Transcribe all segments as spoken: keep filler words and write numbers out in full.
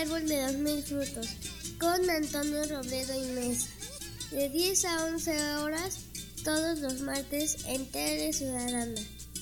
árbol de los mil frutos, con Antonio Robledo y Mesa, de diez a once horas, todos los martes en Tele Ciudadana.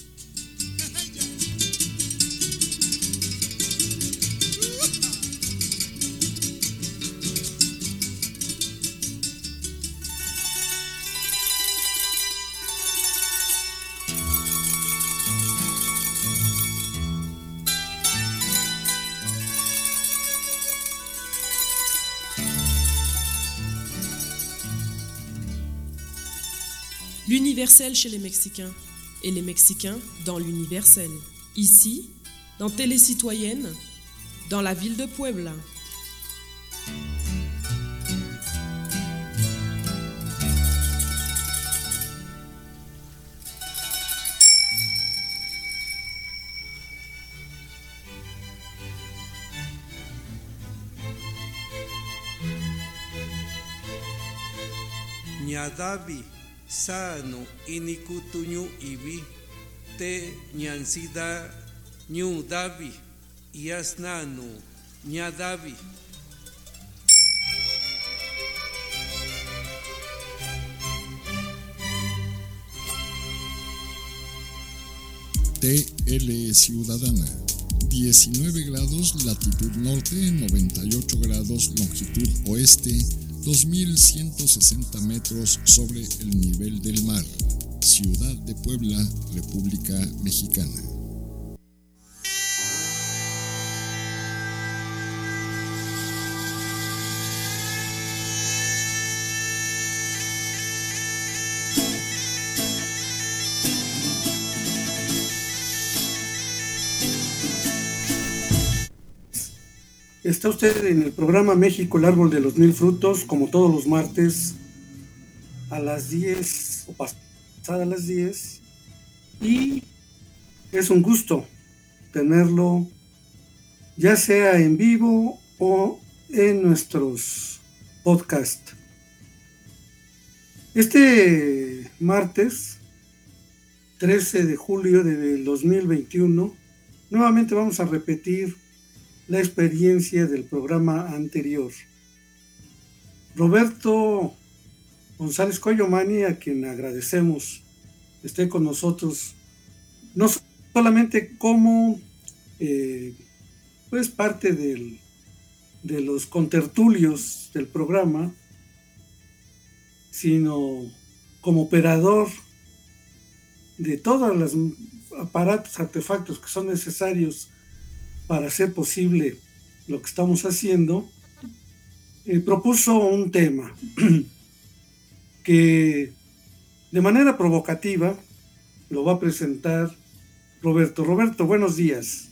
L'universel chez les Mexicains et les Mexicains dans l'universel. Ici, dans Télé Citoyenne, dans la ville de Puebla. Ñadavi sano inikutuñu ibi te ñansida ñu davi yasnanu ñadavi. T L Ciudadana, diecinueve grados latitud norte, noventa y ocho grados longitud oeste, dos mil ciento sesenta metros sobre el nivel del mar. Ciudad de Puebla, República Mexicana. Está usted en el programa México, el árbol de los mil frutos, como todos los martes a las diez o pasadas las diez, y es un gusto tenerlo ya sea en vivo o en nuestros podcasts. Este martes trece de julio del dos mil veintiuno nuevamente vamos a repetir la experiencia del programa anterior. Roberto González Coyomani, a quien agradecemos esté con nosotros, no solamente como eh, pues parte del, de los contertulios del programa, sino como operador de todos los aparatos, artefactos que son necesarios para hacer posible lo que estamos haciendo. Eh, propuso un tema que de manera provocativa lo va a presentar Roberto. Roberto, buenos días.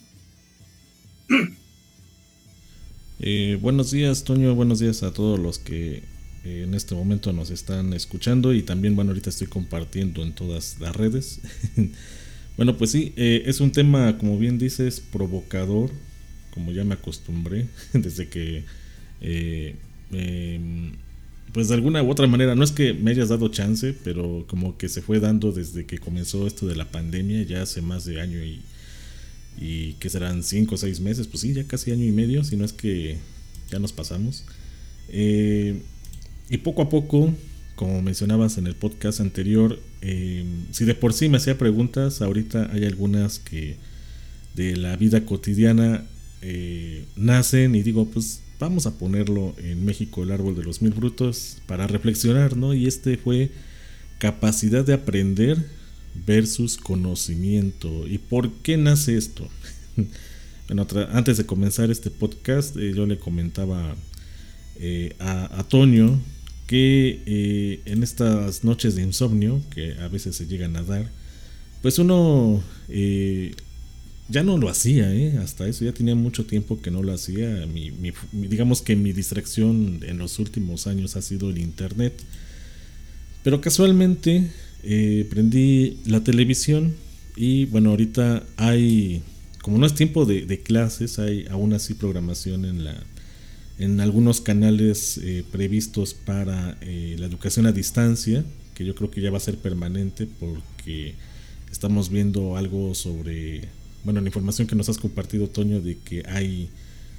Eh, buenos días, Toño, buenos días a todos los que eh, en este momento nos están escuchando, y también, bueno, ahorita estoy compartiendo en todas las redes. Bueno, pues sí, eh, es un tema, como bien dices, provocador, como ya me acostumbré, desde que, eh, eh, pues de alguna u otra manera, no es que me hayas dado chance, pero como que se fue dando desde que comenzó esto de la pandemia, ya hace más de año y, y que serán cinco o seis meses, pues sí, ya casi año y medio, si no es que ya nos pasamos. Eh, y poco a poco, como mencionabas en el podcast anterior, eh, si de por sí me hacía preguntas, ahorita hay algunas que de la vida cotidiana eh, nacen y digo, pues vamos a ponerlo en México, el árbol de los mil frutos, para reflexionar, ¿no? Y este fue capacidad de aprender versus conocimiento. ¿Y por qué nace esto? Bueno, tra- antes de comenzar este podcast, eh, yo le comentaba eh, a, a Toño que eh, en estas noches de insomnio que a veces se llegan a dar, pues uno eh, ya no lo hacía, ¿eh? Hasta eso ya tenía mucho tiempo que no lo hacía. Mi, mi, digamos que mi distracción en los últimos años ha sido el internet, pero casualmente eh, prendí la televisión y bueno, ahorita hay, como no es tiempo de, de clases, hay aún así programación en la en algunos canales eh, previstos para eh, la educación a distancia, que yo creo que ya va a ser permanente, porque estamos viendo algo sobre, bueno, la información que nos has compartido, Toño, de que hay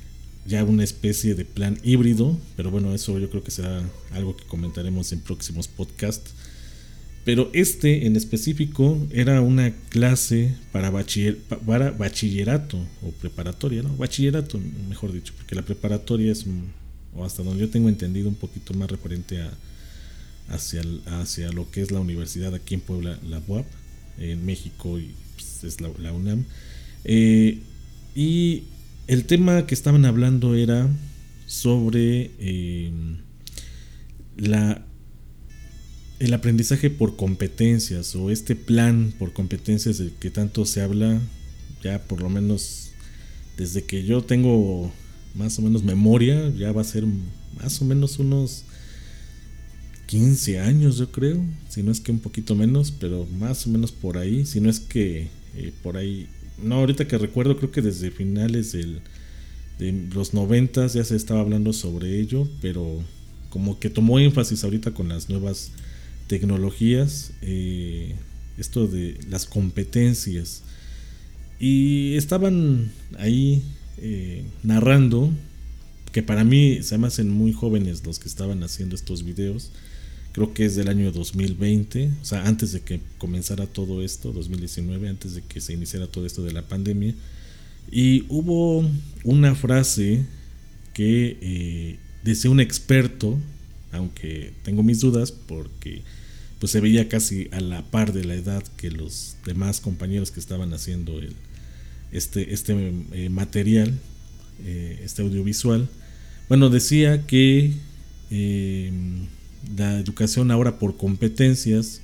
ya una especie de plan híbrido, pero bueno, eso yo creo que será algo que comentaremos en próximos podcasts. Pero este en específico era una clase para, bachiller, para bachillerato o preparatoria, ¿no? Bachillerato, mejor dicho, porque la preparatoria es, o hasta donde yo tengo entendido, un poquito más referente a hacia, hacia lo que es la universidad aquí en Puebla, la U A P, en México, y pues, es la, la UNAM. Eh, y el tema que estaban hablando era sobre eh, la el aprendizaje por competencias, o este plan por competencias del que tanto se habla ya por lo menos desde que yo tengo más o menos memoria. Ya va a ser más o menos unos quince años, yo creo, si no es que un poquito menos, pero más o menos por ahí, si no es que eh, por ahí, no, ahorita que recuerdo, creo que desde finales del, de los noventas ya se estaba hablando sobre ello, pero como que tomó énfasis ahorita con las nuevas tecnologías, eh, esto de las competencias, y estaban ahí eh, narrando, que para mí se me hacen muy jóvenes los que estaban haciendo estos videos. Creo que es del año dos mil veinte, o sea, antes de que comenzara todo esto, dos mil diecinueve, antes de que se iniciara todo esto de la pandemia. Y hubo una frase que eh, decía un experto, aunque tengo mis dudas porque pues se veía casi a la par de la edad que los demás compañeros que estaban haciendo el, este, este eh, material, eh, este audiovisual. Bueno, decía que eh, la educación ahora por competencias,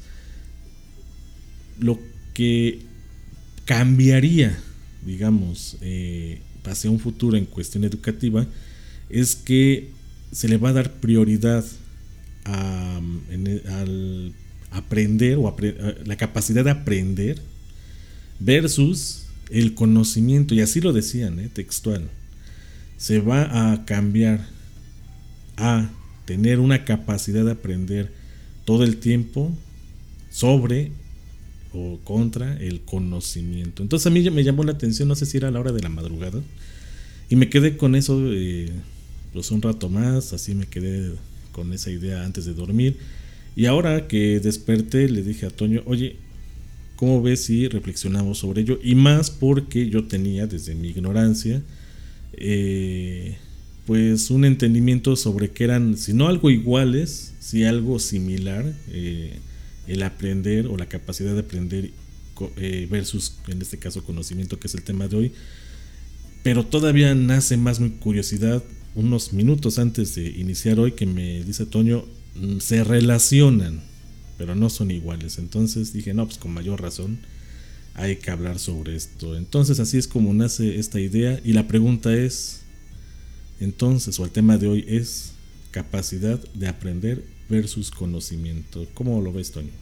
lo que cambiaría, digamos, eh, hacia un futuro en cuestión educativa, es que se le va a dar prioridad a, en, al aprender o apre, a la capacidad de aprender versus el conocimiento, y así lo decían, eh, textual. Se va a cambiar a tener una capacidad de aprender todo el tiempo sobre o contra el conocimiento. Entonces a mí me llamó la atención, no sé si era a la hora de la madrugada, y me quedé con eso eh, pues un rato más, así me quedé con esa idea antes de dormir. Y ahora que desperté le dije a Toño, oye, ¿cómo ves si reflexionamos sobre ello? Y más porque yo tenía desde mi ignorancia eh, pues un entendimiento sobre que eran, si no algo iguales, si algo similar, eh, el aprender o la capacidad de aprender eh, versus, en este caso, conocimiento, que es el tema de hoy. Pero todavía nace más mi curiosidad unos minutos antes de iniciar hoy, que me dice Toño, se relacionan, pero no son iguales. Entonces dije, no, pues con mayor razón hay que hablar sobre esto. Entonces así es como nace esta idea, y la pregunta es, entonces, o el tema de hoy es capacidad de aprender versus conocimiento. ¿Cómo lo ves, Toño?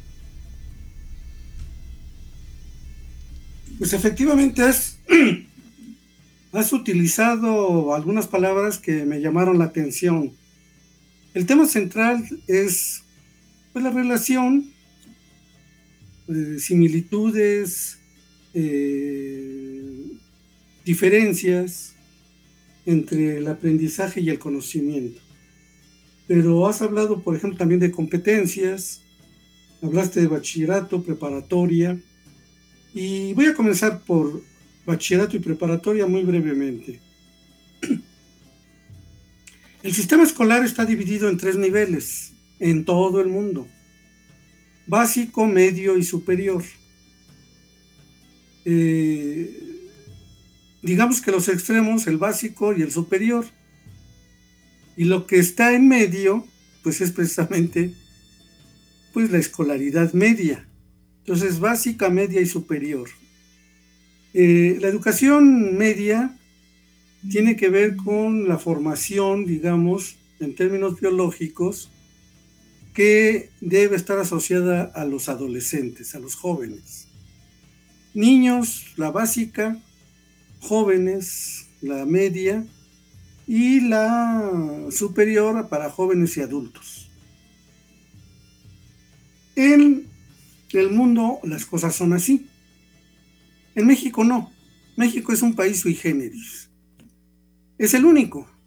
Pues efectivamente has, has utilizado algunas palabras que me llamaron la atención. El tema central es pues, la relación, eh, similitudes, eh, diferencias entre el aprendizaje y el conocimiento. Pero has hablado, por ejemplo, también de competencias, hablaste de bachillerato, preparatoria, y voy a comenzar por bachillerato y preparatoria muy brevemente. El sistema escolar está dividido en tres niveles en todo el mundo: básico, medio y superior. Eh, digamos que los extremos, el básico y el superior. Y lo que está en medio, pues es precisamente pues, la escolaridad media. Entonces, básica, media y superior. Eh, la educación media tiene que ver con la formación, digamos, en términos biológicos, que debe estar asociada a los adolescentes, a los jóvenes. Niños, la básica; jóvenes, la media; y la superior para jóvenes y adultos. En el mundo las cosas son así. En México no. México es un país sui generis. Es el único.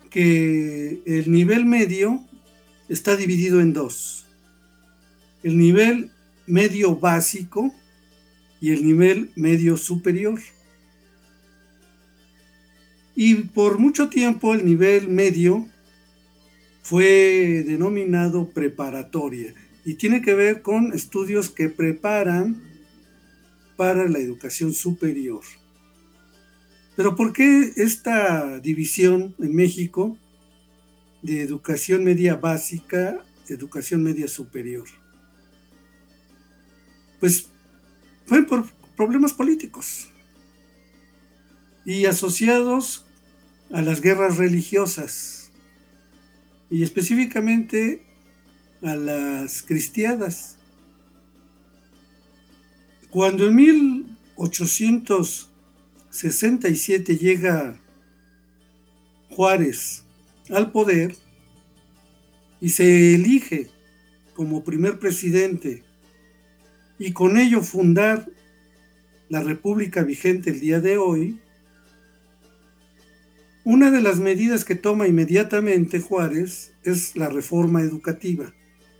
que el nivel medio está dividido en dos. El nivel medio básico y el nivel medio superior. Y por mucho tiempo el nivel medio fue denominado preparatoria y tiene que ver con estudios que preparan para la educación superior. Pero ¿por qué esta división en México de educación media básica, educación media superior? Pues fue por problemas políticos y asociados a las guerras religiosas y específicamente a las cristiadas. Cuando en mil ochocientos sesenta y siete llega Juárez al poder y se elige como primer presidente y con ello fundar la república vigente el día de hoy, una de las medidas que toma inmediatamente Juárez es la reforma educativa.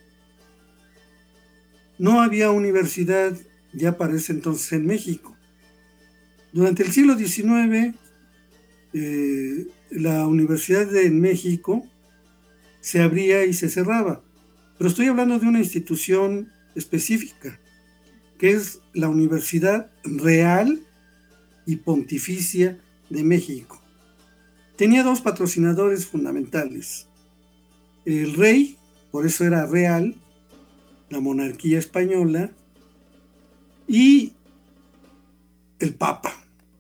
No había universidad ya para ese entonces en México. Durante el siglo diecinueve, eh, la universidad de México se abría y se cerraba, pero estoy hablando de una institución específica, que es la Universidad Real y Pontificia de México. Tenía dos patrocinadores fundamentales: el rey, por eso era real, la monarquía española, y el papa.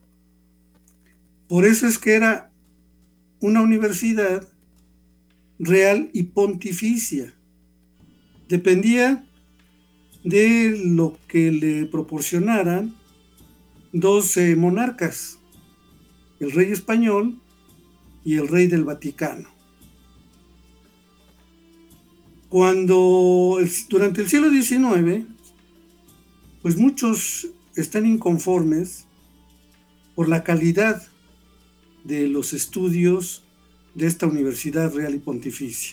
Por eso es que era una universidad real y pontificia. Dependía de lo que le proporcionaran dos eh, monarcas, el rey español y el rey del Vaticano. Cuando durante el siglo diecinueve, pues muchos están inconformes por la calidad de los estudios de esta Universidad Real y Pontificia.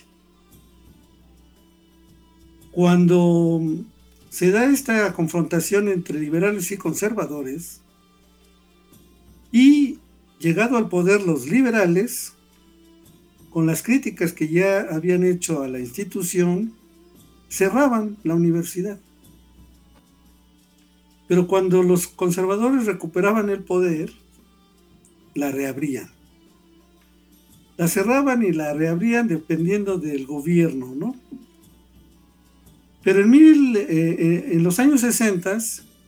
Cuando se da esta confrontación entre liberales y conservadores, y llegado al poder los liberales, con las críticas que ya habían hecho a la institución, cerraban la universidad. Pero cuando los conservadores recuperaban el poder, la reabrían. La cerraban y la reabrían dependiendo del gobierno, ¿no? Pero en, mil, eh, en los años sesenta,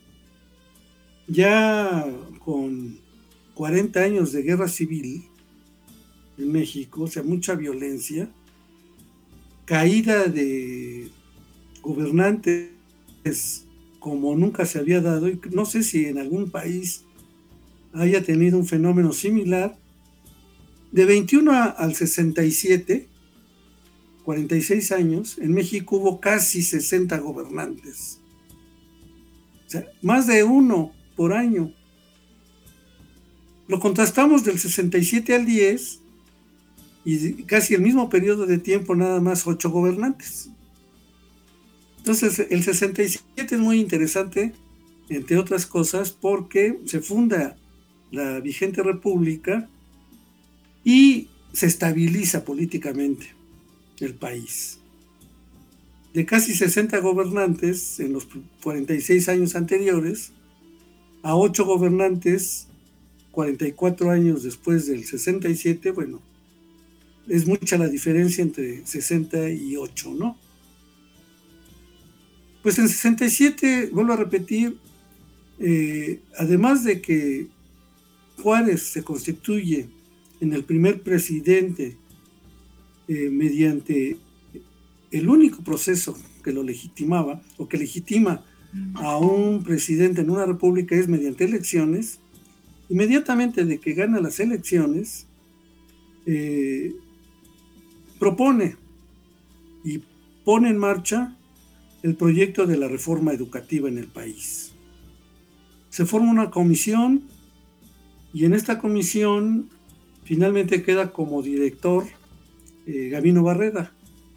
ya con cuarenta años de guerra civil en México, o sea, mucha violencia, caída de gobernantes como nunca se había dado, y no sé si en algún país haya tenido un fenómeno similar. De veintiuno al sesenta y siete, cuarenta y seis años, en México hubo casi sesenta gobernantes. O sea, más de uno por año. Lo contrastamos del sesenta y siete al diez, y casi el mismo periodo de tiempo, nada más ocho gobernantes. Entonces, el sesenta y siete es muy interesante, entre otras cosas, porque se funda la vigente república y se estabiliza políticamente el país. De casi sesenta gobernantes en los cuarenta y seis años anteriores, a ocho gobernantes cuarenta y cuatro años después del sesenta y siete, bueno, es mucha la diferencia entre sesenta y ocho, ¿no? Pues en sesenta y siete, vuelvo a repetir, eh, además de que Juárez se constituye en el primer presidente eh, mediante el único proceso que lo legitimaba, o que legitima a un presidente en una república, es mediante elecciones. Inmediatamente de que gana las elecciones, eh, propone y pone en marcha el proyecto de la reforma educativa en el país. Se forma una comisión, y en esta comisión finalmente queda como director eh, Gabino Barreda.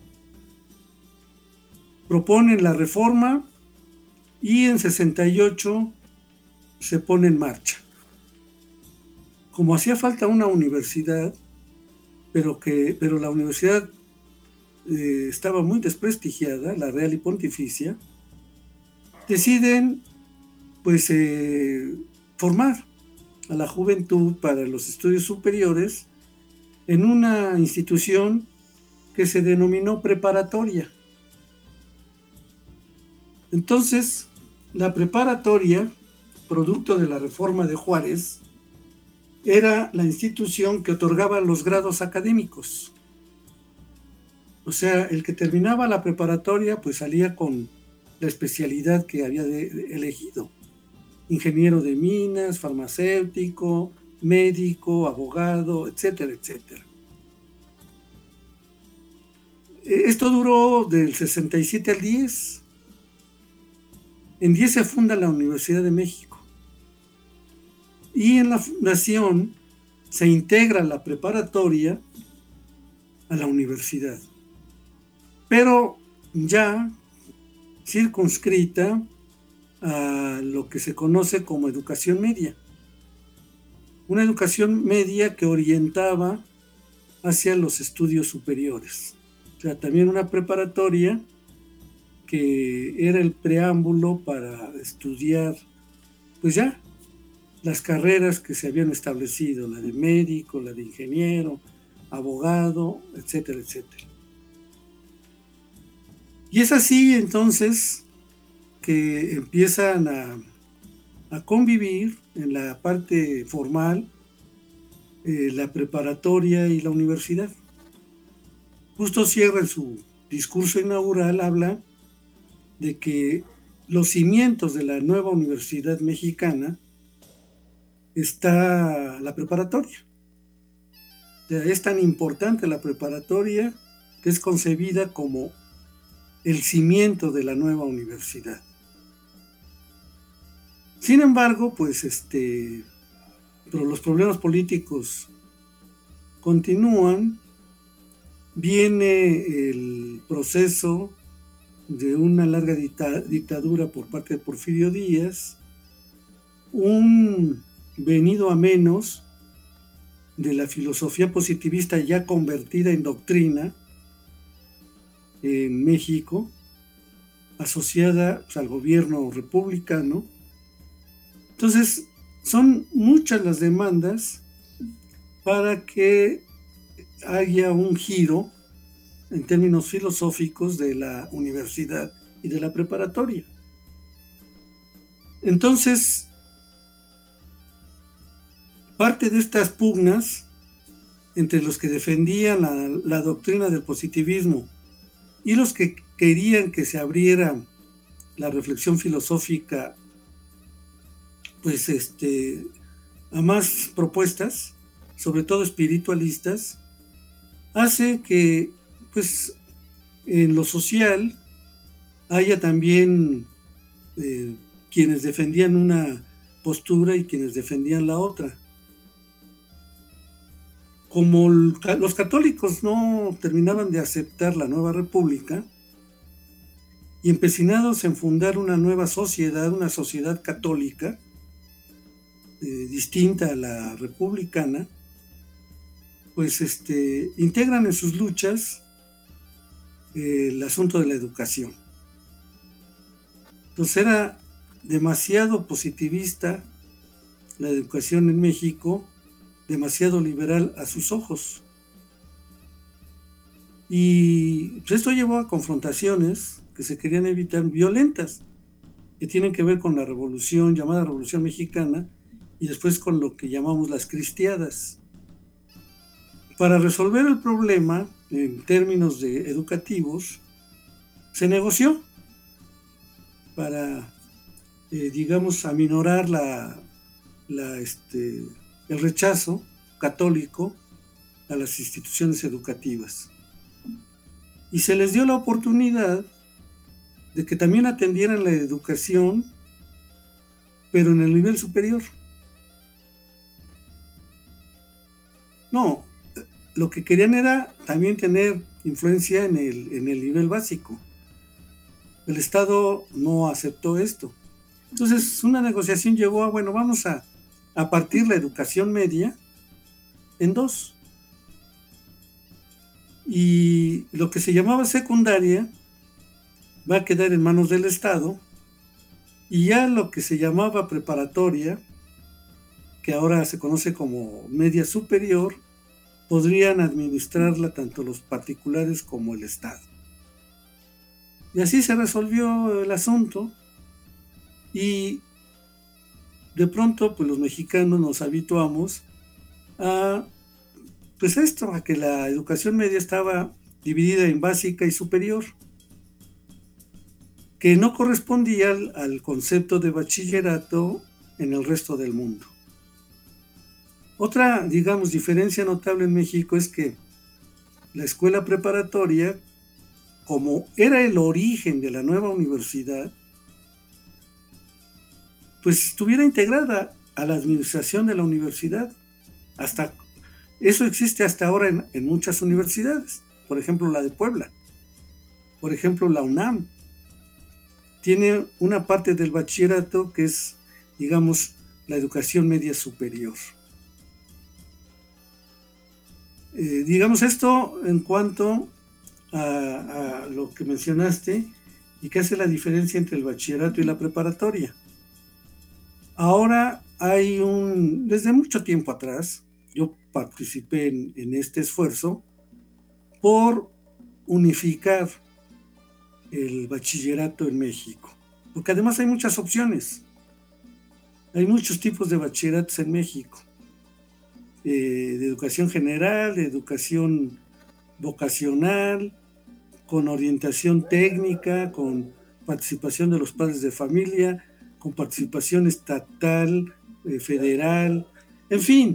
Proponen la reforma y en sesenta y ocho se pone en marcha. Como hacía falta una universidad, pero, que, pero la universidad eh, estaba muy desprestigiada, la Real y Pontificia, deciden pues eh, formar a la juventud para los estudios superiores en una institución que se denominó preparatoria. Entonces, la preparatoria, producto de la reforma de Juárez, era la institución que otorgaba los grados académicos. O sea, el que terminaba la preparatoria pues salía con la especialidad que había de, de elegido. Ingeniero de minas, farmacéutico, médico, abogado, etcétera, etcétera. Esto duró del sesenta y siete al diez. En diez se funda la Universidad de México. Y en la fundación se integra la preparatoria a la universidad. Pero ya circunscrita a lo que se conoce como educación media. Una educación media que orientaba hacia los estudios superiores. O sea, también una preparatoria que era el preámbulo para estudiar, pues ya, las carreras que se habían establecido, la de médico, la de ingeniero, abogado, etcétera, etcétera. Y es así entonces que empiezan a, a convivir en la parte formal eh, la preparatoria y la universidad. Justo cierra en su discurso inaugural, habla de que los cimientos de la nueva universidad mexicana está la preparatoria. O sea, es tan importante la preparatoria que es concebida como el cimiento de la nueva universidad. Sin embargo, pues este, pero los problemas políticos continúan. Viene el proceso de una larga dicta, dictadura por parte de Porfirio Díaz, un venido a menos de la filosofía positivista ya convertida en doctrina en México, asociada pues, al gobierno republicano. Entonces, son muchas las demandas para que haya un giro en términos filosóficos de la universidad y de la preparatoria. Entonces, parte de estas pugnas entre los que defendían la, la doctrina del positivismo y los que querían que se abriera la reflexión filosófica pues este, a más propuestas, sobre todo espiritualistas, hace que pues en lo social haya también eh, quienes defendían una postura y quienes defendían la otra. Como los católicos no terminaban de aceptar la nueva república y empecinados en fundar una nueva sociedad, una sociedad católica eh, distinta a la republicana, pues este, integran en sus luchas eh, el asunto de la educación. Entonces era demasiado positivista la educación en México, demasiado liberal a sus ojos. Y pues esto llevó a confrontaciones que se querían evitar, violentas, que tienen que ver con la revolución, llamada Revolución Mexicana, y después con lo que llamamos las cristiadas. Para resolver el problema, en términos de educativos, se negoció para, eh, digamos, aminorar la, la, este, el rechazo católico a las instituciones educativas. Y se les dio la oportunidad de que también atendieran la educación, pero en el nivel superior. No, lo que querían era también tener influencia en el, en el nivel básico. El Estado no aceptó esto. Entonces, una negociación llegó a, bueno, vamos a, a partir la educación media en dos. Y lo que se llamaba secundaria va a quedar en manos del Estado, y ya lo que se llamaba preparatoria, que ahora se conoce como media superior, podrían administrarla tanto los particulares como el Estado. Y así se resolvió el asunto, y de pronto pues los mexicanos nos habituamos a pues esto, a que la educación media estaba dividida en básica y superior, que no correspondía al, al concepto de bachillerato en el resto del mundo. Otra, digamos, diferencia notable en México es que la escuela preparatoria, como era el origen de la nueva universidad, pues estuviera integrada a la administración de la universidad. Hasta eso existe hasta ahora en, en muchas universidades, por ejemplo la de Puebla, por ejemplo la UNAM, tiene una parte del bachillerato que es, digamos, la educación media superior. Eh, digamos esto en cuanto a, a lo que mencionaste y que hace la diferencia entre el bachillerato y la preparatoria. Ahora hay un, desde mucho tiempo atrás, yo participé en, en este esfuerzo por unificar el bachillerato en México, porque además hay muchas opciones, hay muchos tipos de bachilleratos en México, eh, de educación general, de educación vocacional, con orientación técnica, con participación de los padres de familia, con participación estatal, eh, federal, en fin,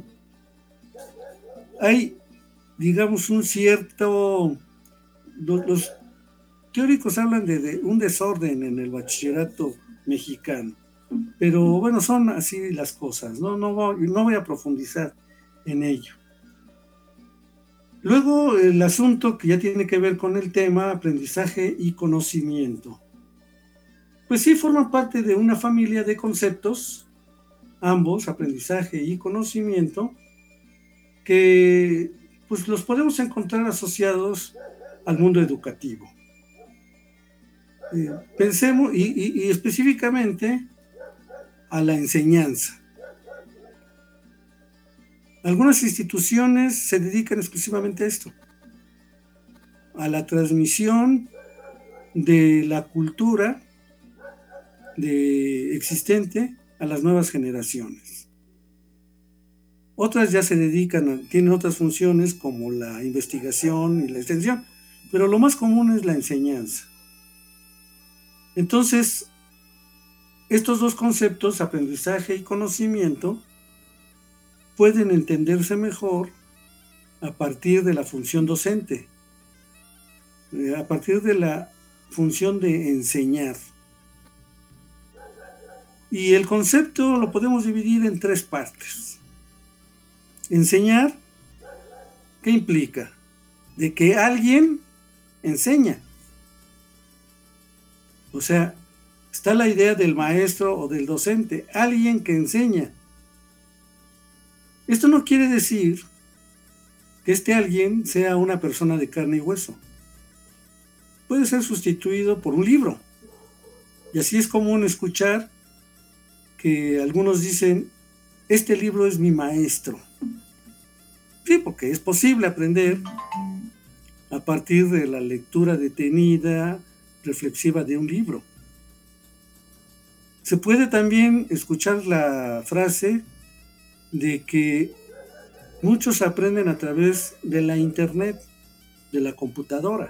hay, digamos, un cierto, los, los teóricos hablan de, de un desorden en el bachillerato mexicano, pero bueno, son así las cosas, no, no, voy, no voy a profundizar en ello. Luego el asunto que ya tiene que ver con el tema aprendizaje y conocimiento. Pues sí, forman parte de una familia de conceptos, ambos, aprendizaje y conocimiento, que pues los podemos encontrar asociados al mundo educativo. Eh, pensemos, y, y, y específicamente a la enseñanza. Algunas instituciones se dedican exclusivamente a esto, a la transmisión de la cultura de, existente a las nuevas generaciones. Otras ya se dedican, a, tienen otras funciones como la investigación y la extensión, pero lo más común es la enseñanza. Entonces, estos dos conceptos, aprendizaje y conocimiento, pueden entenderse mejor a partir de la función docente, a partir de la función de enseñar. Y el concepto lo podemos dividir en tres partes. Enseñar, ¿qué implica? De que alguien enseña. O sea, está la idea del maestro o del docente, alguien que enseña. Esto no quiere decir que este alguien sea una persona de carne y hueso. Puede ser sustituido por un libro. Y así es común escuchar que algunos dicen, este libro es mi maestro. Sí, porque es posible aprender a partir de la lectura detenida, reflexiva de un libro. Se puede también escuchar la frase de que muchos aprenden a través de la internet, de la computadora.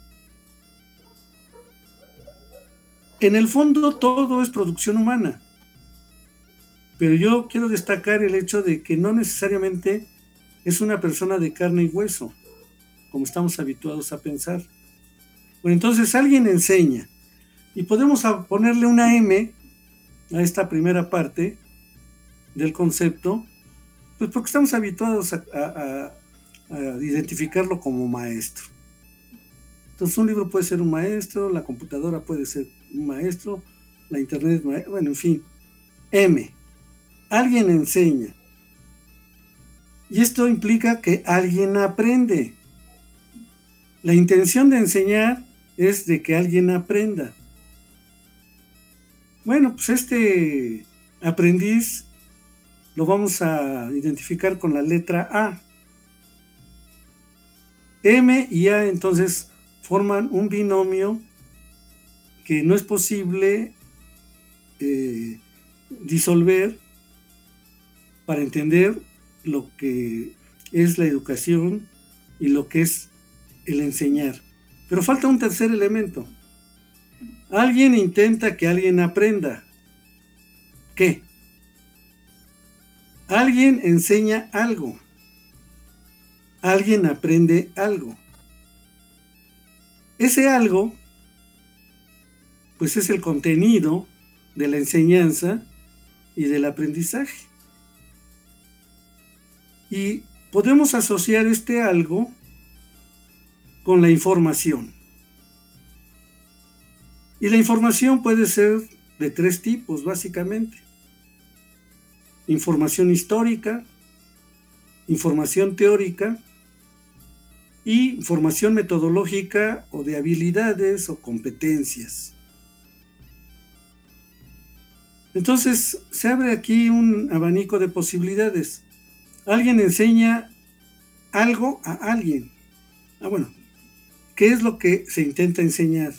En el fondo todo es producción humana, pero yo quiero destacar el hecho de que no necesariamente es una persona de carne y hueso, como estamos habituados a pensar. Bueno, entonces alguien enseña, y podemos ponerle una M a esta primera parte del concepto, pues porque estamos habituados a, a, a identificarlo como maestro. Entonces un libro puede ser un maestro, la computadora puede ser un maestro, la internet, bueno, en fin. M. Alguien enseña. Y esto implica que alguien aprende. La intención de enseñar es de que alguien aprenda. Bueno, pues este aprendiz lo vamos a identificar con la letra A. M y A entonces forman un binomio que no es posible eh, disolver para entender lo que es la educación y lo que es el enseñar. Pero falta un tercer elemento. Alguien intenta que alguien aprenda. ¿Qué? Alguien enseña algo. Alguien aprende algo. Ese algo, pues es el contenido de la enseñanza y del aprendizaje. Y podemos asociar este algo con la información. Y la información puede ser de tres tipos, básicamente. Información histórica, información teórica y información metodológica o de habilidades o competencias. Entonces, se abre aquí un abanico de posibilidades. Alguien enseña algo a alguien. Ah, bueno, ¿qué es lo que se intenta enseñar?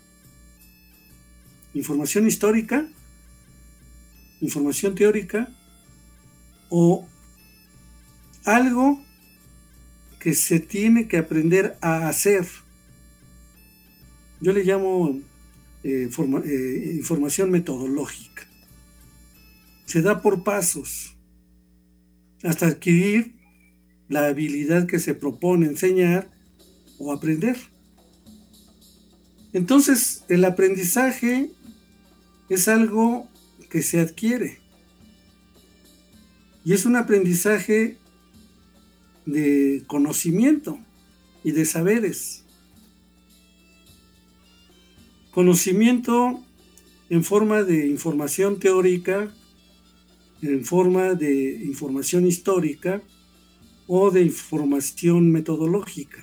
Información histórica, información teórica o algo que se tiene que aprender a hacer. Yo le llamo eh, forma, eh, información metodológica. Se da por pasos hasta adquirir la habilidad que se propone enseñar o aprender. Entonces, el aprendizaje es algo que se adquiere. Y es un aprendizaje de conocimiento y de saberes. Conocimiento en forma de información teórica, en forma de información histórica o de información metodológica.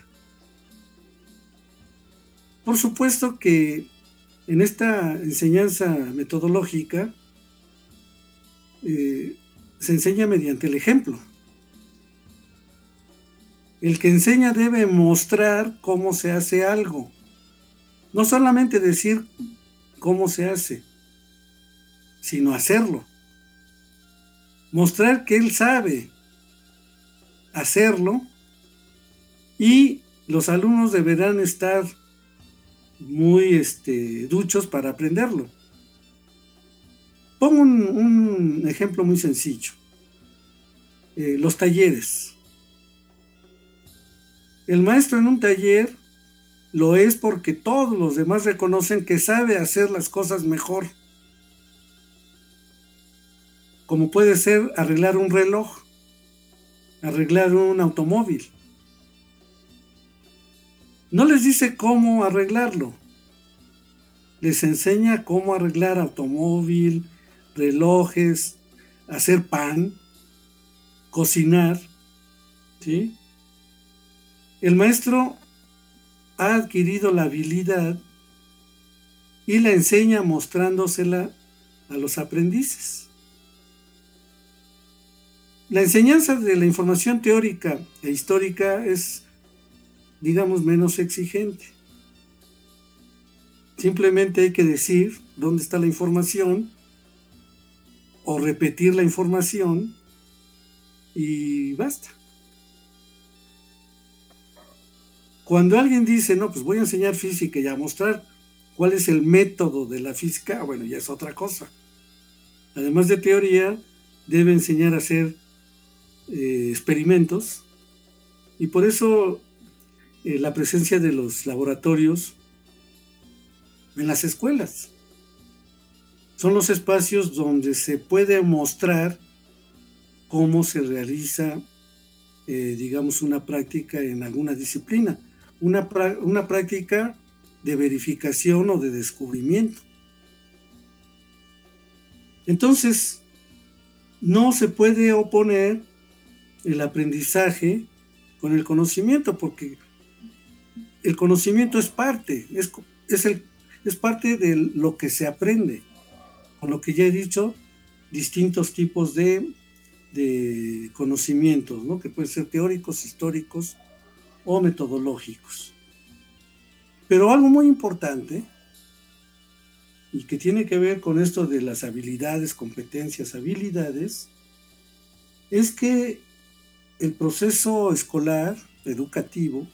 Por supuesto que en esta enseñanza metodológica eh, se enseña mediante el ejemplo. El que enseña debe mostrar cómo se hace algo, no solamente decir cómo se hace, sino hacerlo. Mostrar que él sabe hacerlo y los alumnos deberán estar muy este, duchos para aprenderlo. Pongo un, un ejemplo muy sencillo. Eh, los talleres. El maestro en un taller lo es porque todos los demás reconocen que sabe hacer las cosas mejor. Como puede ser arreglar un reloj, arreglar un automóvil. No les dice cómo arreglarlo. Les enseña cómo arreglar automóvil, relojes, hacer pan, cocinar, ¿sí? El maestro ha adquirido la habilidad y la enseña mostrándosela a los aprendices. La enseñanza de la información teórica e histórica es, digamos, menos exigente. Simplemente hay que decir dónde está la información o repetir la información y basta. Cuando alguien dice, no, pues voy a enseñar física y a mostrar cuál es el método de la física, bueno, ya es otra cosa. Además de teoría, debe enseñar a hacer eh, experimentos y por eso eh, la presencia de los laboratorios en las escuelas. Son los espacios donde se puede mostrar cómo se realiza eh, digamos, una práctica en alguna disciplina, una, una práctica de verificación o de descubrimiento. Entonces, no se puede oponer el aprendizaje con el conocimiento, porque el conocimiento es parte, es, es, el, es parte de lo que se aprende. Con lo que ya he dicho, distintos tipos de, de conocimientos, ¿no? Que pueden ser teóricos, históricos o metodológicos. Pero algo muy importante, y que tiene que ver con esto de las habilidades, competencias, habilidades, es que el proceso escolar, educativo,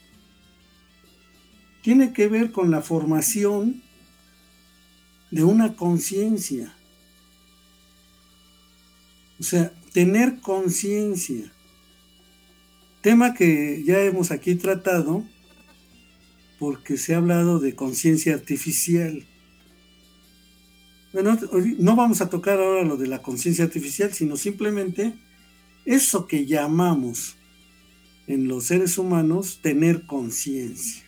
tiene que ver con la formación de una conciencia. O sea, tener conciencia. Tema que ya hemos aquí tratado, porque se ha hablado de conciencia artificial. Bueno, no vamos a tocar ahora lo de la conciencia artificial, sino simplemente eso que llamamos en los seres humanos tener conciencia.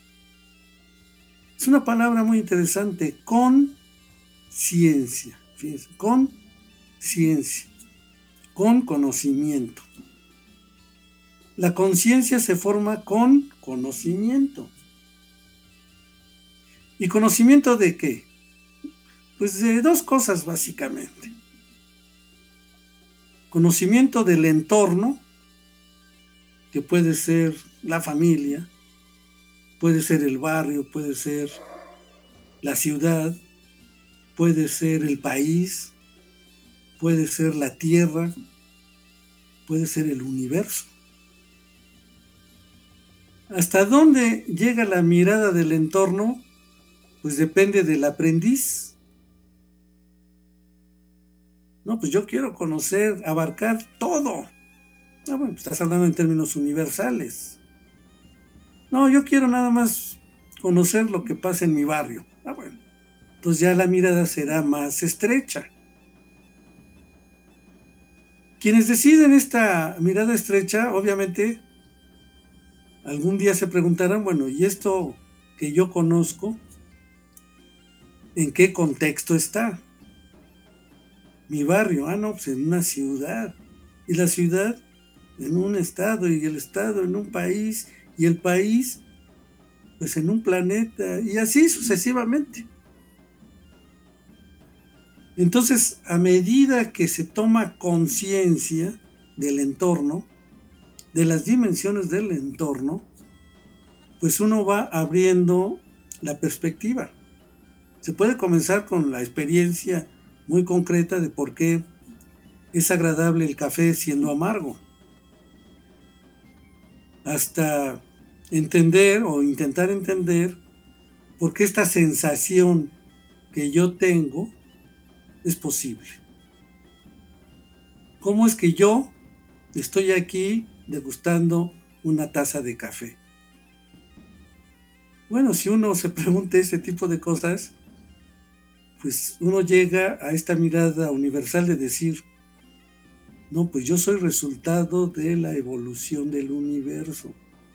Es una palabra muy interesante, conciencia, fíjense, conciencia, con conocimiento. La conciencia se forma con conocimiento. ¿Y conocimiento de qué? Pues de dos cosas básicamente. Conocimiento del entorno, que puede ser la familia, puede ser el barrio, puede ser la ciudad, puede ser el país, puede ser la tierra, puede ser el universo. ¿Hasta dónde llega la mirada del entorno? Pues depende del aprendiz. No, pues yo quiero conocer, abarcar todo. Ah, bueno, pues estás hablando en términos universales. No, yo quiero nada más conocer lo que pasa en mi barrio. Ah, bueno, entonces ya la mirada será más estrecha. Quienes deciden esta mirada estrecha, obviamente, algún día se preguntarán, bueno, ¿y esto que yo conozco, en qué contexto está? Mi barrio, ah, no, pues en una ciudad. Y la ciudad en un estado, y el estado en un país, y el país, pues en un planeta, y así sucesivamente. Entonces, a medida que se toma conciencia del entorno, de las dimensiones del entorno, pues uno va abriendo la perspectiva. Se puede comenzar con la experiencia muy concreta de por qué es agradable el café siendo amargo, hasta entender o intentar entender por qué esta sensación que yo tengo es posible. ¿Cómo es que yo estoy aquí degustando una taza de café? Bueno, si uno se pregunta ese tipo de cosas, pues uno llega a esta mirada universal de decir, no, pues yo soy resultado de la evolución del universo.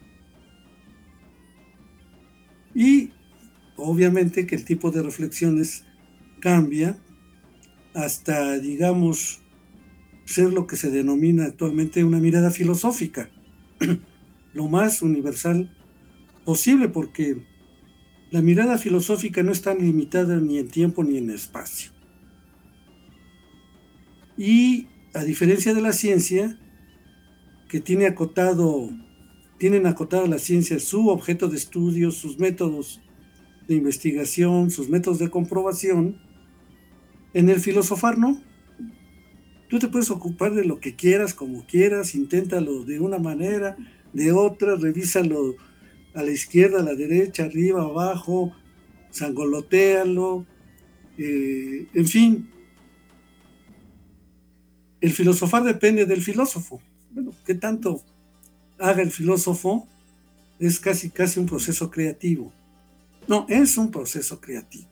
Y obviamente que el tipo de reflexiones cambia hasta, digamos, ser lo que se denomina actualmente una mirada filosófica, lo más universal posible, porque la mirada filosófica no está limitada ni en tiempo ni en espacio. Y a diferencia de la ciencia, que tiene acotado, tienen acotado la ciencia su objeto de estudio, sus métodos de investigación, sus métodos de comprobación, en el filosofar no. Tú te puedes ocupar de lo que quieras, como quieras, inténtalo de una manera, de otra, revísalo a la izquierda, a la derecha, arriba, abajo, sangolotéalo, eh, en fin. El filosofar depende del filósofo. Bueno, ¿qué tanto haga el filósofo? Es casi, casi un proceso creativo. No, es un proceso creativo.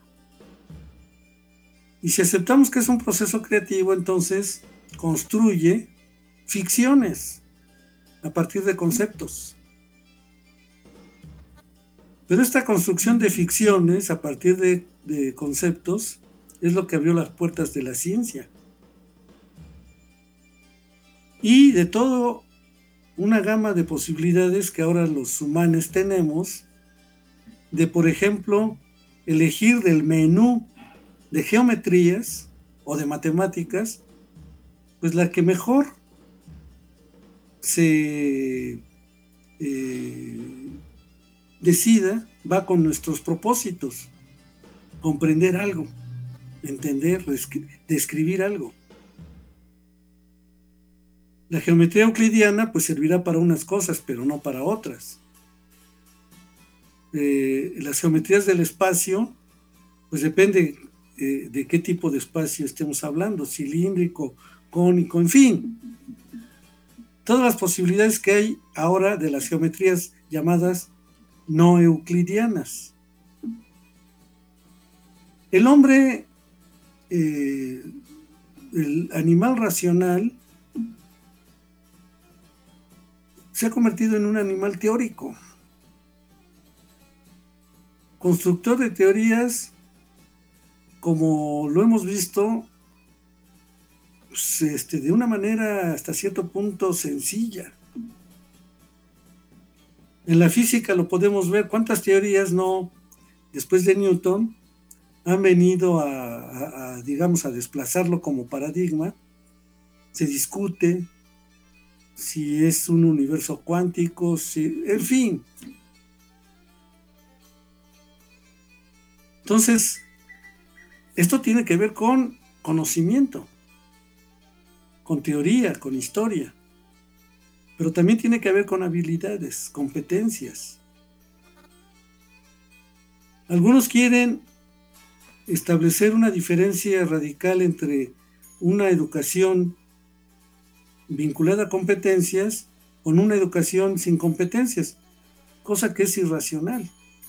Y si aceptamos que es un proceso creativo, entonces construye ficciones. a partir de conceptos. Pero esta construcción de ficciones a partir de, de conceptos es lo que abrió las puertas de la ciencia. Y de todo una gama de posibilidades que ahora los humanos tenemos, de por ejemplo, elegir del menú de geometrías o de matemáticas, pues la que mejor se eh, decida va con nuestros propósitos, comprender algo, entender, describir algo. La geometría euclidiana pues servirá para unas cosas, pero no para otras. Eh, las geometrías del espacio, pues depende eh, de qué tipo de espacio estemos hablando, cilíndrico, cónico, en fin. Todas las posibilidades que hay ahora de las geometrías llamadas no euclidianas. El hombre, eh, el animal racional, se ha convertido en un animal teórico, constructor de teorías, como lo hemos visto, pues, este, de una manera hasta cierto punto sencilla. En la física lo podemos ver, cuántas teorías no, después de Newton, han venido a, a, a digamos, a desplazarlo como paradigma. Se discute si es un universo cuántico, si, en fin. Entonces, esto tiene que ver con conocimiento, con teoría, con historia, pero también tiene que ver con habilidades, competencias. Algunos quieren establecer una diferencia radical entre una educación vinculada a competencias con una educación sin competencias, cosa que es irracional.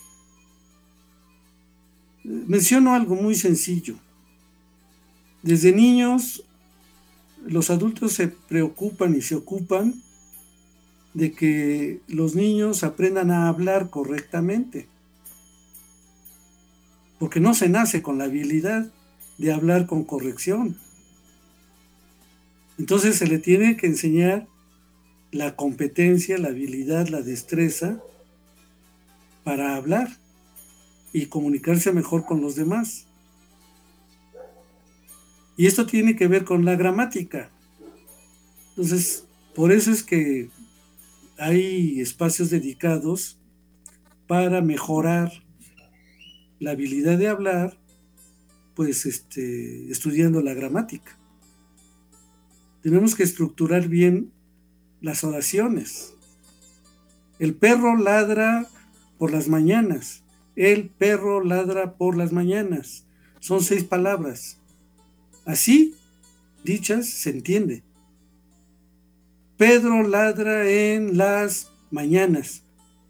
Menciono algo muy sencillo. Desde niños, los adultos se preocupan y se ocupan de que los niños aprendan a hablar correctamente, porque no se nace con la habilidad de hablar con corrección. Entonces se le tiene que enseñar la competencia, la habilidad, la destreza para hablar y comunicarse mejor con los demás. Y esto tiene que ver con la gramática. Entonces, por eso es que hay espacios dedicados para mejorar la habilidad de hablar, pues este, estudiando la gramática. Tenemos que estructurar bien las oraciones. El perro ladra por las mañanas. El perro ladra por las mañanas. Son seis palabras. Así, dichas, se entiende. Pedro ladra en las mañanas.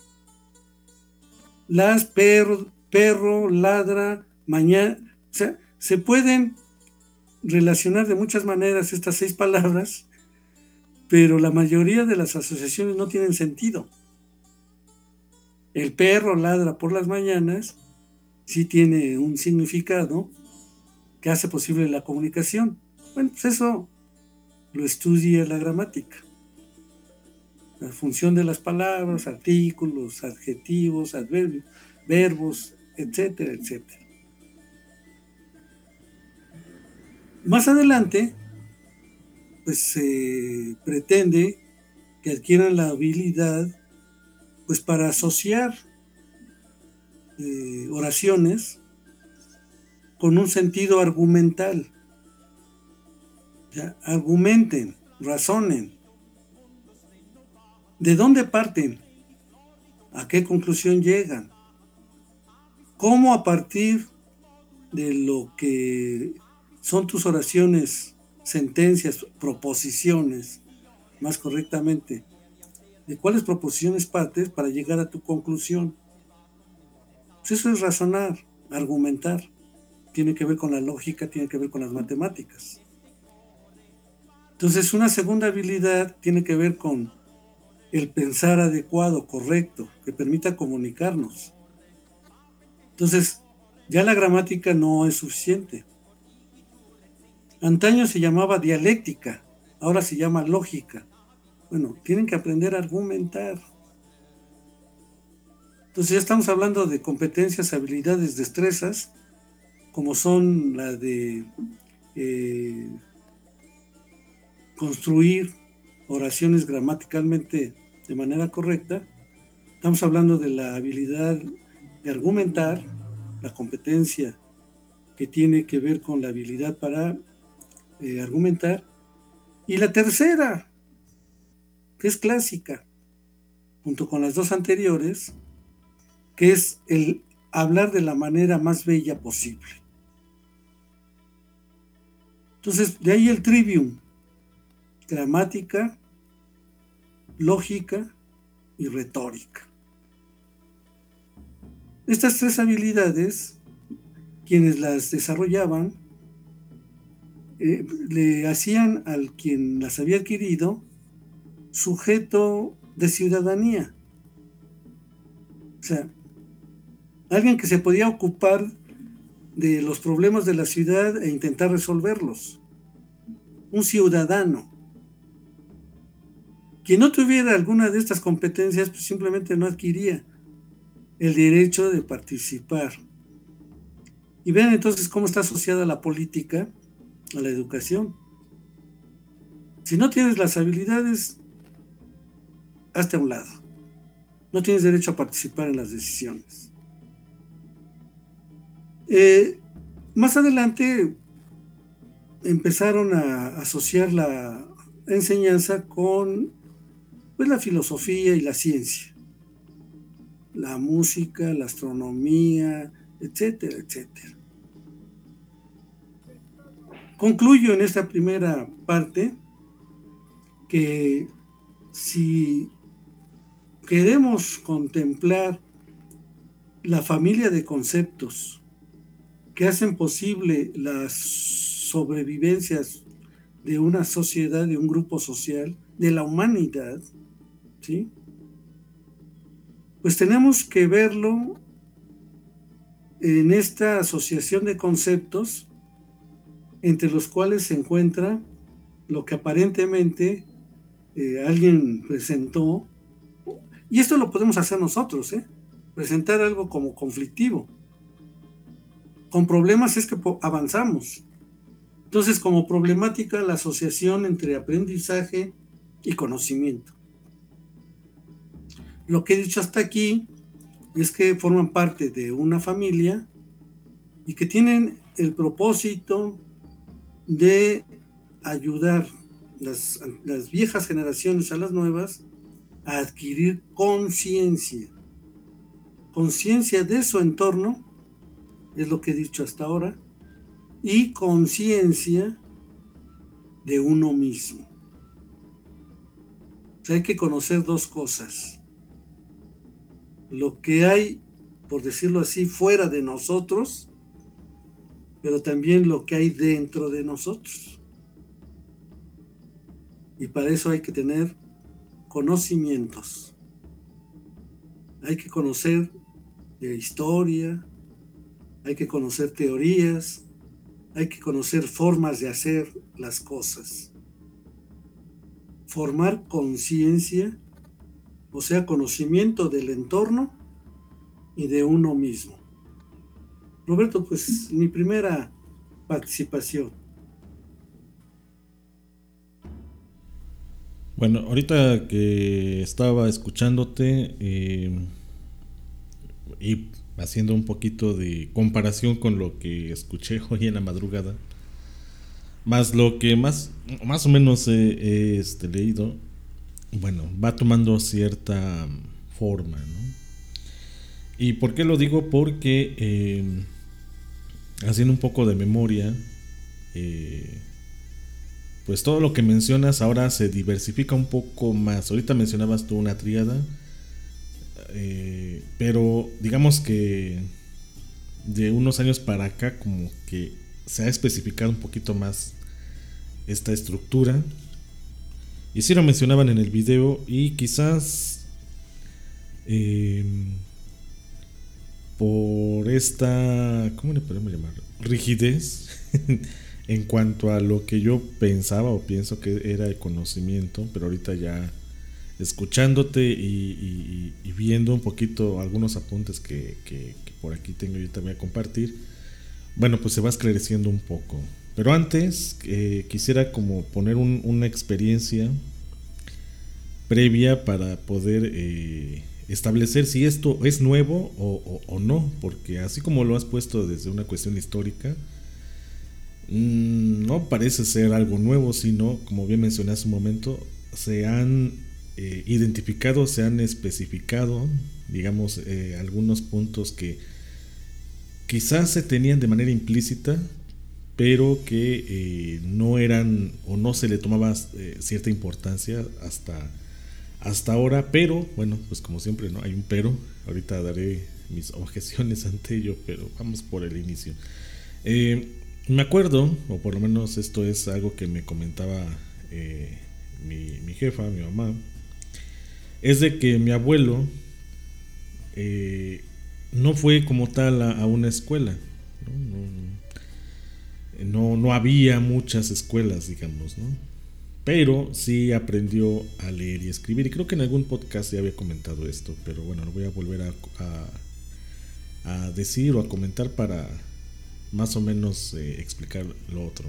Las perro, perro ladra mañana. O sea, se pueden relacionar de muchas maneras estas seis palabras, pero la mayoría de las asociaciones no tienen sentido. El perro ladra por las mañanas sí tiene un significado que hace posible la comunicación. Bueno, pues eso lo estudia la gramática. La función de las palabras, artículos, adjetivos, adverbios, verbos, etcétera, etcétera. Más adelante, pues se pretende que adquieran la habilidad, pues para asociar eh, oraciones con un sentido argumental. ¿Ya? Argumenten, razonen. ¿De dónde parten? ¿A qué conclusión llegan? ¿Cómo a partir de lo que son tus oraciones, sentencias, proposiciones, más correctamente, de cuáles proposiciones partes para llegar a tu conclusión? Pues eso es razonar, argumentar. Tiene que ver con la lógica, tiene que ver con las matemáticas. Entonces, una segunda habilidad tiene que ver con el pensar adecuado, correcto, que permita comunicarnos. Entonces, ya la gramática no es suficiente. Antaño se llamaba dialéctica, ahora se llama lógica. Bueno, tienen que aprender a argumentar. Entonces ya estamos hablando de competencias, habilidades, destrezas, como son la de eh, construir oraciones gramaticalmente de manera correcta. Estamos hablando de la habilidad de argumentar, la competencia que tiene que ver con la habilidad para eh, argumentar. Y la tercera, que es clásica, junto con las dos anteriores, que es el hablar de la manera más bella posible. Entonces, de ahí el trivium: gramática, lógica y retórica. Estas tres habilidades, quienes las desarrollaban, eh, le hacían al quien las había adquirido sujeto de ciudadanía. O sea, alguien que se podía ocupar de los problemas de la ciudad e intentar resolverlos. Un ciudadano. Quien no tuviera alguna de estas competencias, pues simplemente no adquiría el derecho de participar. Y vean entonces cómo está asociada la política a la educación. Si no tienes las habilidades, hazte a un lado. No tienes derecho a participar en las decisiones. Eh, más adelante empezaron a asociar la enseñanza con pues, la filosofía y la ciencia, la música, la astronomía, etcétera, etcétera. Concluyo en esta primera parte que si queremos contemplar la familia de conceptos que hacen posible las sobrevivencias de una sociedad, de un grupo social, de la humanidad, ¿sí? Pues tenemos que verlo en esta asociación de conceptos entre los cuales se encuentra lo que aparentemente eh, alguien presentó, y esto lo podemos hacer nosotros, ¿eh? Presentar algo como conflictivo. Con problemas es que avanzamos. Entonces, como problemática, la asociación entre aprendizaje y conocimiento. Lo que he dicho hasta aquí es que forman parte de una familia y que tienen el propósito de ayudar las, las viejas generaciones a las nuevas a adquirir conciencia. Conciencia de su entorno, es lo que he dicho hasta ahora, y conciencia de uno mismo. O sea, hay que conocer dos cosas. Lo que hay, por decirlo así, fuera de nosotros, pero también lo que hay dentro de nosotros. Y para eso hay que tener conocimientos. Hay que conocer de historia, hay que conocer teorías, hay que conocer formas de hacer las cosas. Formar conciencia, o sea, conocimiento del entorno y de uno mismo. Roberto, pues mi primera participación. Bueno, ahorita que estaba escuchándote eh, y haciendo un poquito de comparación con lo que escuché hoy en la madrugada, más lo que más, más o menos he, he este, leído, bueno, va tomando cierta forma, ¿no? ¿Y por qué lo digo? Porque eh, haciendo un poco de memoria, eh, pues todo lo que mencionas ahora se diversifica un poco más. Ahorita mencionabas tú una tríada, eh, pero digamos que de unos años para acá como que se ha especificado un poquito más esta estructura Y sí lo mencionaban en el video y quizás eh, por esta, ¿cómo le podemos llamar? Rigidez en cuanto a lo que yo pensaba o pienso que era el conocimiento, pero ahorita ya escuchándote y, y, y viendo un poquito algunos apuntes que, que, que por aquí tengo yo también a compartir, bueno, pues se va esclareciendo un poco. Pero antes eh, quisiera como poner un, una experiencia previa para poder eh, establecer si esto es nuevo o, o, o no, porque así como lo has puesto desde una cuestión histórica, mmm, no parece ser algo nuevo, sino, como bien mencioné hace un momento, se han eh, identificado, se han especificado, digamos, eh, algunos puntos que quizás se tenían de manera implícita, pero que eh, no eran o no se le tomaba eh, cierta importancia hasta, hasta ahora. Pero bueno, pues como siempre, no hay un pero. Ahorita daré mis objeciones ante ello, pero vamos por el inicio. Eh, me acuerdo, o por lo menos esto es algo que me comentaba eh, mi, mi jefa, mi mamá, es de que mi abuelo eh, no fue como tal a, a una escuela, ¿no? No, No, no había muchas escuelas, digamos, ¿no? Pero sí aprendió a leer y escribir. Y creo que en algún podcast ya había comentado esto, pero bueno, lo voy a volver a, a, a decir o a comentar para más o menos eh, explicar lo otro.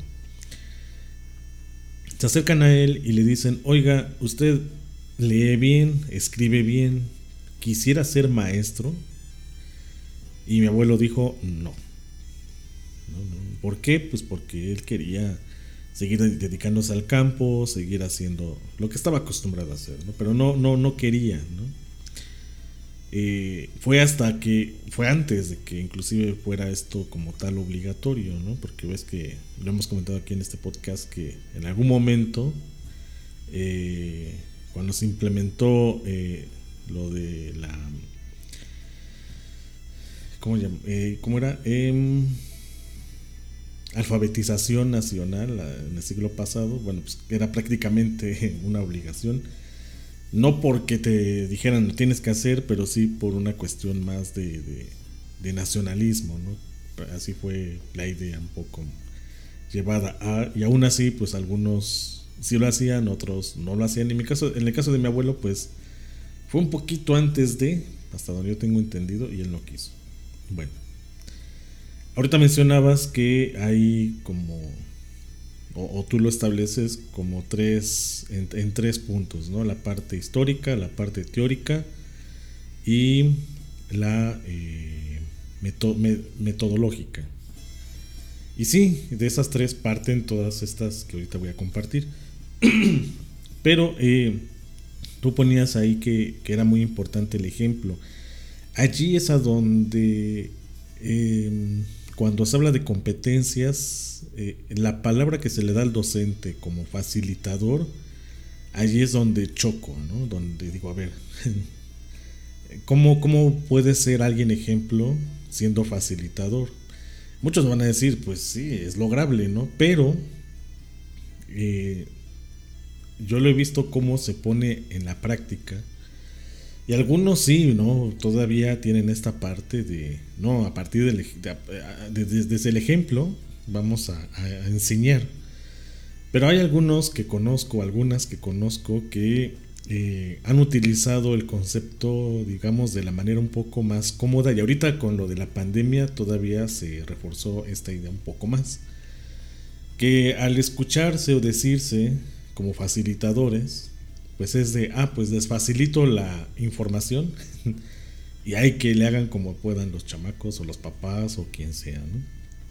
Se acercan a él y le dicen: oiga, usted lee bien, escribe bien, ¿quisiera ser maestro? Y mi abuelo dijo: no. No, no. ¿Por qué? Pues porque él quería seguir dedicándose al campo, seguir haciendo lo que estaba acostumbrado a hacer, ¿no? Pero no, no, no quería, ¿no? Eh, fue hasta que, fue antes de que inclusive fuera esto como tal obligatorio, ¿no? Porque ves que lo hemos comentado aquí en este podcast que en algún momento, eh, cuando se implementó eh, lo de la, ¿cómo, llama? Eh, ¿cómo era? Eh, alfabetización nacional en el siglo pasado, bueno, pues era prácticamente una obligación, no porque te dijeran lo tienes que hacer, pero sí por una cuestión más de, de, de nacionalismo, ¿no? Así fue la idea un poco llevada a, y aún así pues algunos sí lo hacían, otros no lo hacían. En mi caso, en el caso de mi abuelo, pues fue un poquito antes de, hasta donde yo tengo entendido, y él no quiso. Bueno, ahorita mencionabas que hay como, o, o tú lo estableces como tres, en, en tres puntos, ¿no? La parte histórica, la parte teórica y la eh, meto, me, metodológica. Y sí, de esas tres parten todas estas que ahorita voy a compartir. Pero eh, tú ponías ahí que, que era muy importante el ejemplo. Allí es a donde... Eh, cuando se habla de competencias, eh, la palabra que se le da al docente como facilitador, allí es donde choco, ¿no? Donde digo, a ver, ¿cómo, cómo puede ser alguien ejemplo siendo facilitador? Muchos van a decir, pues sí, es lograble, ¿no? Pero eh, yo lo he visto cómo se pone en la práctica. Y algunos sí, ¿no? Todavía tienen esta parte de, no, a partir del, de, de, de, desde el ejemplo vamos a, a enseñar. Pero hay algunos que conozco, algunas que conozco que eh, han utilizado el concepto, digamos, de la manera un poco más cómoda. Y ahorita con lo de la pandemia todavía se reforzó esta idea un poco más. Que al escucharse o decirse como facilitadores, pues es de, ah, pues les facilito la información y hay que le hagan como puedan los chamacos o los papás o quien sea, ¿no?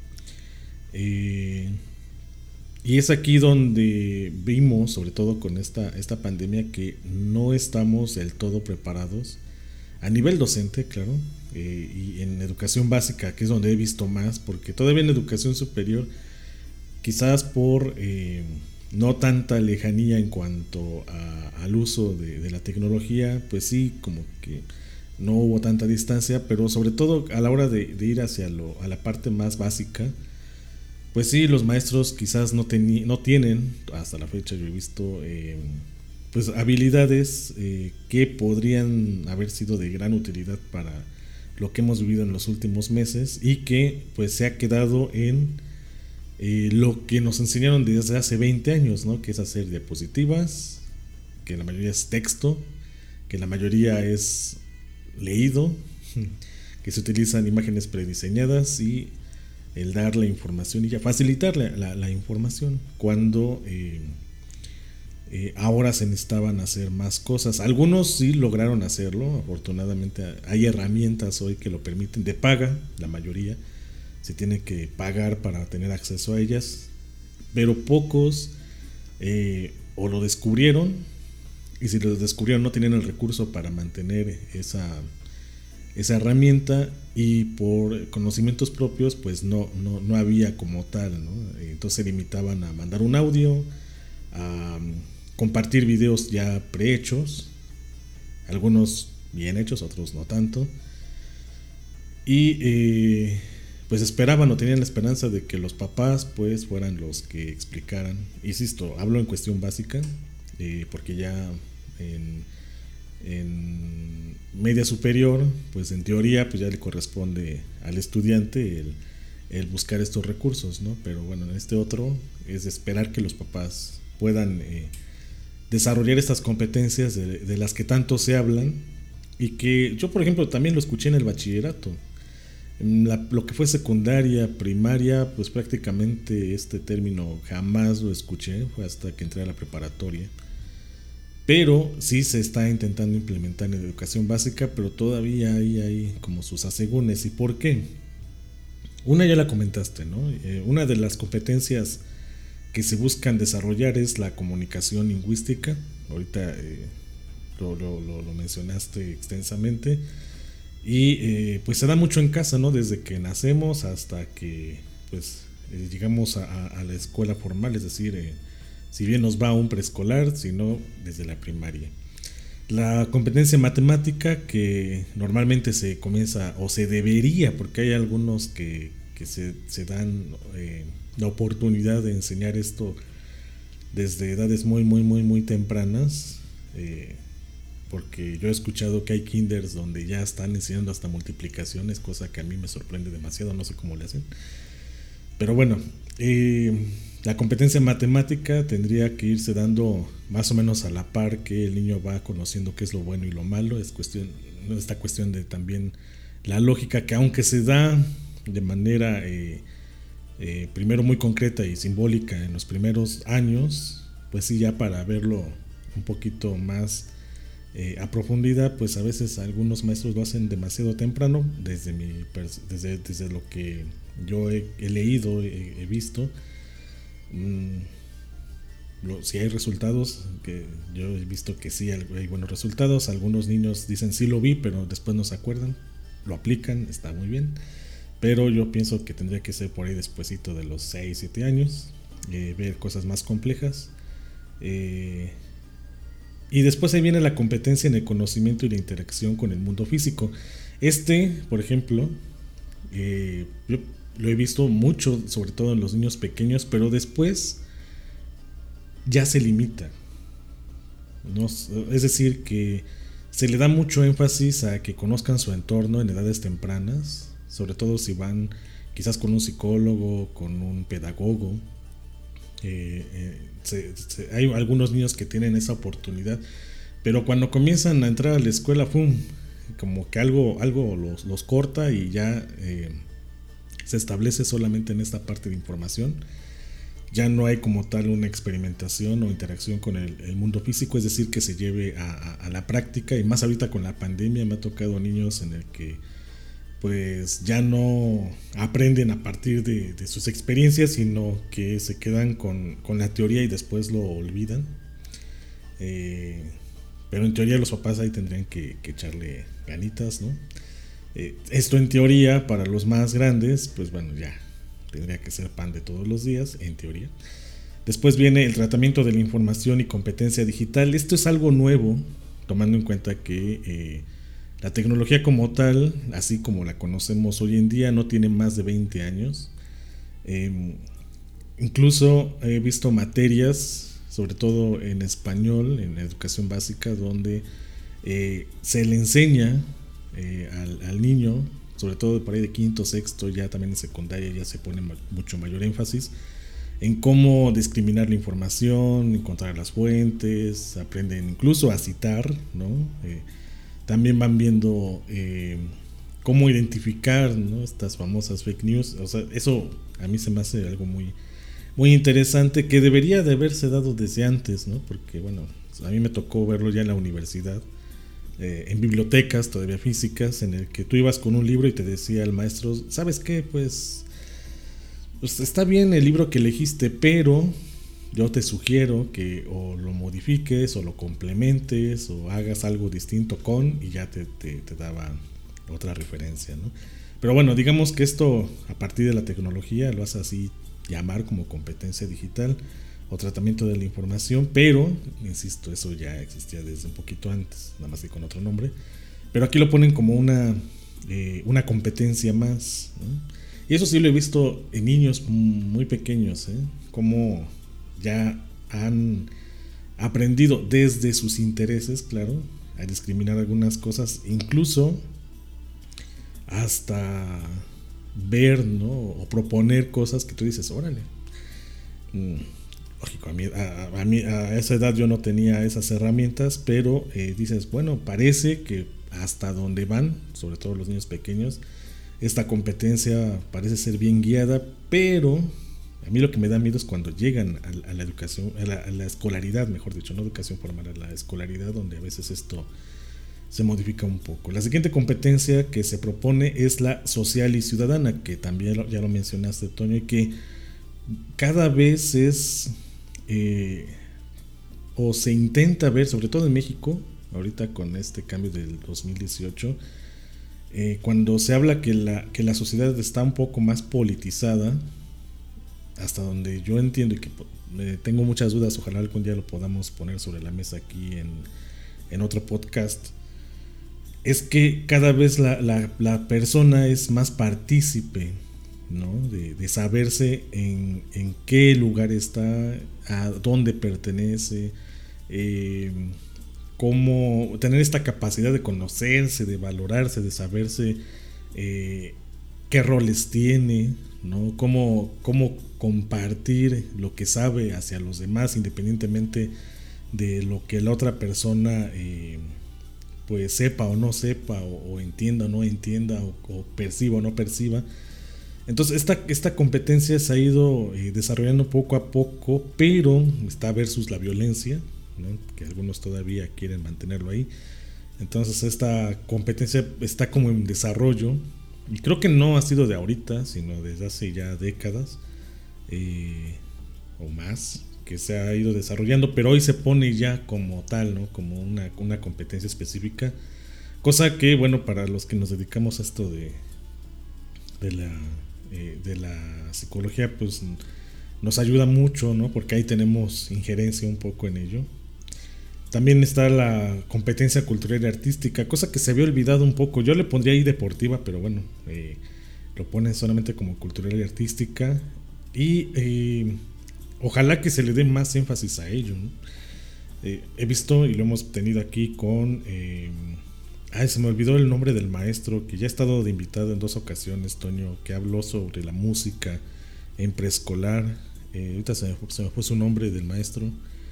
Eh, y es aquí donde vimos, sobre todo con esta, esta pandemia, que no estamos del todo preparados a nivel docente, claro, eh, y en educación básica, que es donde he visto más, porque todavía en educación superior, quizás por... Eh, no tanta lejanía en cuanto a, al uso de, de la tecnología, pues sí, como que no hubo tanta distancia, pero sobre todo a la hora de, de ir hacia lo, a la parte más básica, pues sí, los maestros quizás no, teni, no tienen, hasta la fecha yo he visto, eh, pues habilidades eh, que podrían haber sido de gran utilidad para lo que hemos vivido en los últimos meses y que pues se ha quedado en eh, lo que nos enseñaron desde hace veinte años, ¿no? Que es hacer diapositivas, que la mayoría es texto, que la mayoría es leído, que se utilizan imágenes prediseñadas y el dar la información y ya facilitar la, la, la información cuando eh, eh, ahora se necesitaban hacer más cosas. Algunos sí lograron hacerlo, afortunadamente hay herramientas hoy que lo permiten, de paga, la mayoría se tiene que pagar para tener acceso a ellas, pero pocos eh, o lo descubrieron, y si lo descubrieron no tenían el recurso para mantener esa esa herramienta, y por conocimientos propios pues no, no, no había como tal, ¿no? Entonces se limitaban a mandar un audio, a compartir videos ya prehechos, algunos bien hechos, otros no tanto, y eh, pues esperaban o tenían la esperanza de que los papás pues fueran los que explicaran. Insisto, hablo en cuestión básica, eh, porque ya en en media superior, pues en teoría pues ya le corresponde al estudiante el, el buscar estos recursos, ¿no? Pero bueno, en este otro es esperar que los papás puedan eh, desarrollar estas competencias de, de las que tanto se hablan, y que yo por ejemplo también lo escuché en el bachillerato. En la, lo que fue secundaria, primaria, pues prácticamente este término jamás lo escuché, fue hasta que entré a la preparatoria. Pero sí se está intentando implementar en educación básica, pero todavía hay, hay como sus asegúnes. ¿Y por qué? Una ya la comentaste, ¿no? Eh, una de las competencias que se buscan desarrollar es la comunicación lingüística. Ahorita eh, lo, lo, lo, lo mencionaste extensamente. Y eh, pues se da mucho en casa, ¿no? Desde que nacemos hasta que pues eh, llegamos a, a la escuela formal, es decir, eh, si bien nos va a un preescolar, sino desde la primaria. La competencia matemática, que normalmente se comienza o se debería, porque hay algunos que, que se, se dan eh, la oportunidad de enseñar esto desde edades muy muy muy muy tempranas, eh, porque yo he escuchado que hay kinders donde ya están enseñando hasta multiplicaciones, cosa que a mí me sorprende demasiado, no sé cómo le hacen. Pero bueno, eh, la competencia matemática tendría que irse dando más o menos a la par que el niño va conociendo qué es lo bueno y lo malo. Es cuestión, esta cuestión de también la lógica, que aunque se da de manera eh, eh, primero muy concreta y simbólica en los primeros años, pues sí, ya para verlo un poquito más eh, a profundidad, pues a veces algunos maestros lo hacen demasiado temprano. Desde, mi, desde, desde lo que yo he, he leído, he, he visto, Lo, si hay resultados, que yo he visto que sí hay, hay buenos resultados. Algunos niños dicen sí lo vi, pero después no se acuerdan, lo aplican, está muy bien, pero yo pienso que tendría que ser por ahí despuesito de los seis, siete años, eh, ver cosas más complejas, eh, y después ahí viene la competencia en el conocimiento y la interacción con el mundo físico. Este, por ejemplo, eh, yo lo he visto mucho, sobre todo en los niños pequeños, pero después ya se limita, ¿no? Es decir, que se le da mucho énfasis a que conozcan su entorno en edades tempranas, sobre todo si van quizás con un psicólogo, con un pedagogo. Eh, eh, se, se, hay algunos niños que tienen esa oportunidad, pero cuando comienzan a entrar a la escuela, ¡pum!, como que algo, algo los, los corta, y ya eh, se establece solamente en esta parte de información. Ya no hay como tal una experimentación o interacción con el, el mundo físico, es decir, que se lleve a, a, a la práctica. Y más ahorita con la pandemia me ha tocado niños en el que pues ya no aprenden a partir de, de sus experiencias, sino que se quedan con, con la teoría y después lo olvidan. Eh, pero en teoría los papás ahí tendrían que, que echarle ganitas, ¿no? Eh, esto en teoría para los más grandes, pues bueno, ya tendría que ser pan de todos los días, en teoría. Después viene el tratamiento de la información y competencia digital. Esto es algo nuevo, tomando en cuenta que eh, la tecnología como tal, así como la conocemos hoy en día, no tiene más de veinte años. Eh, incluso he visto materias, sobre todo en español, en educación básica, donde eh, se le enseña eh, al, al niño, sobre todo por ahí de quinto, sexto, ya también en secundaria ya se pone ma- mucho mayor énfasis en cómo discriminar la información, encontrar las fuentes, aprenden incluso a citar, ¿no? Eh, también van viendo eh, cómo identificar, ¿no?, estas famosas fake news. O sea, eso a mí se me hace algo muy, muy interesante, que debería de haberse dado desde antes, ¿no? Porque, bueno, a mí me tocó verlo ya en la universidad, eh, en bibliotecas todavía físicas, en el que tú ibas con un libro y te decía el maestro, ¿sabes qué? Pues... Pues está bien el libro que elegiste, pero yo te sugiero que o lo modifiques o lo complementes o hagas algo distinto con, y ya te, te, te daba otra referencia, ¿no? Pero bueno, digamos que esto a partir de la tecnología lo hace así llamar como competencia digital o tratamiento de la información, pero, insisto, eso ya existía desde un poquito antes, nada más que con otro nombre, pero aquí lo ponen como una, eh, una competencia más, ¿no? Y eso sí lo he visto en niños muy pequeños, ¿eh? Como ya han aprendido desde sus intereses, claro, a discriminar algunas cosas, incluso hasta ver, ¿no?, o proponer cosas que tú dices, órale. Lógico, a, mí, a, a, mí, a esa edad yo no tenía esas herramientas, pero eh, dices, bueno, parece que hasta donde van, sobre todo los niños pequeños, esta competencia parece ser bien guiada, pero a mí lo que me da miedo es cuando llegan a, a la educación, a la, a la escolaridad, mejor dicho, no educación formal, a la escolaridad, donde a veces esto se modifica un poco. La siguiente competencia que se propone es la social y ciudadana, que también lo, ya lo mencionaste, Toño, y que cada vez es, eh, o se intenta ver, sobre todo en México, ahorita con este cambio del dos mil dieciocho, Eh, cuando se habla que la, que la sociedad está un poco más politizada, hasta donde yo entiendo y que eh, tengo muchas dudas, ojalá algún día lo podamos poner sobre la mesa aquí en, en otro podcast, es que cada vez la, la, la persona es más partícipe, ¿no?, de, de saberse en, en qué lugar está, a dónde pertenece, eh, cómo tener esta capacidad de conocerse, de valorarse, de saberse eh, qué roles tiene, ¿no?, cómo, cómo compartir lo que sabe hacia los demás, independientemente de lo que la otra persona eh, pues sepa o no sepa, o, o entienda o no entienda, o, o perciba o no perciba. Entonces esta, esta competencia se ha ido eh, desarrollando poco a poco, pero está versus la violencia, ¿no?, que algunos todavía quieren mantenerlo ahí. Entonces esta competencia está como en desarrollo, y creo que no ha sido de ahorita, sino desde hace ya décadas eh, o más, que se ha ido desarrollando, pero hoy se pone ya como tal, ¿no?, como una, una competencia específica, cosa que, bueno, para los que nos dedicamos a esto de, de, la, eh, de la psicología, pues nos ayuda mucho, ¿no?, porque ahí tenemos injerencia un poco en ello. También está la competencia cultural y artística, cosa que se había olvidado un poco. Yo le pondría ahí deportiva, pero bueno, eh, lo ponen solamente como cultural y artística. Y eh, ojalá que se le dé más énfasis a ello, ¿no? Eh, he visto, y lo hemos tenido aquí con... Eh, ay, se me olvidó el nombre del maestro, que ya ha estado de invitado en dos ocasiones, Toño, que habló sobre la música en preescolar. Eh, ahorita se me, se me fue su nombre del maestro.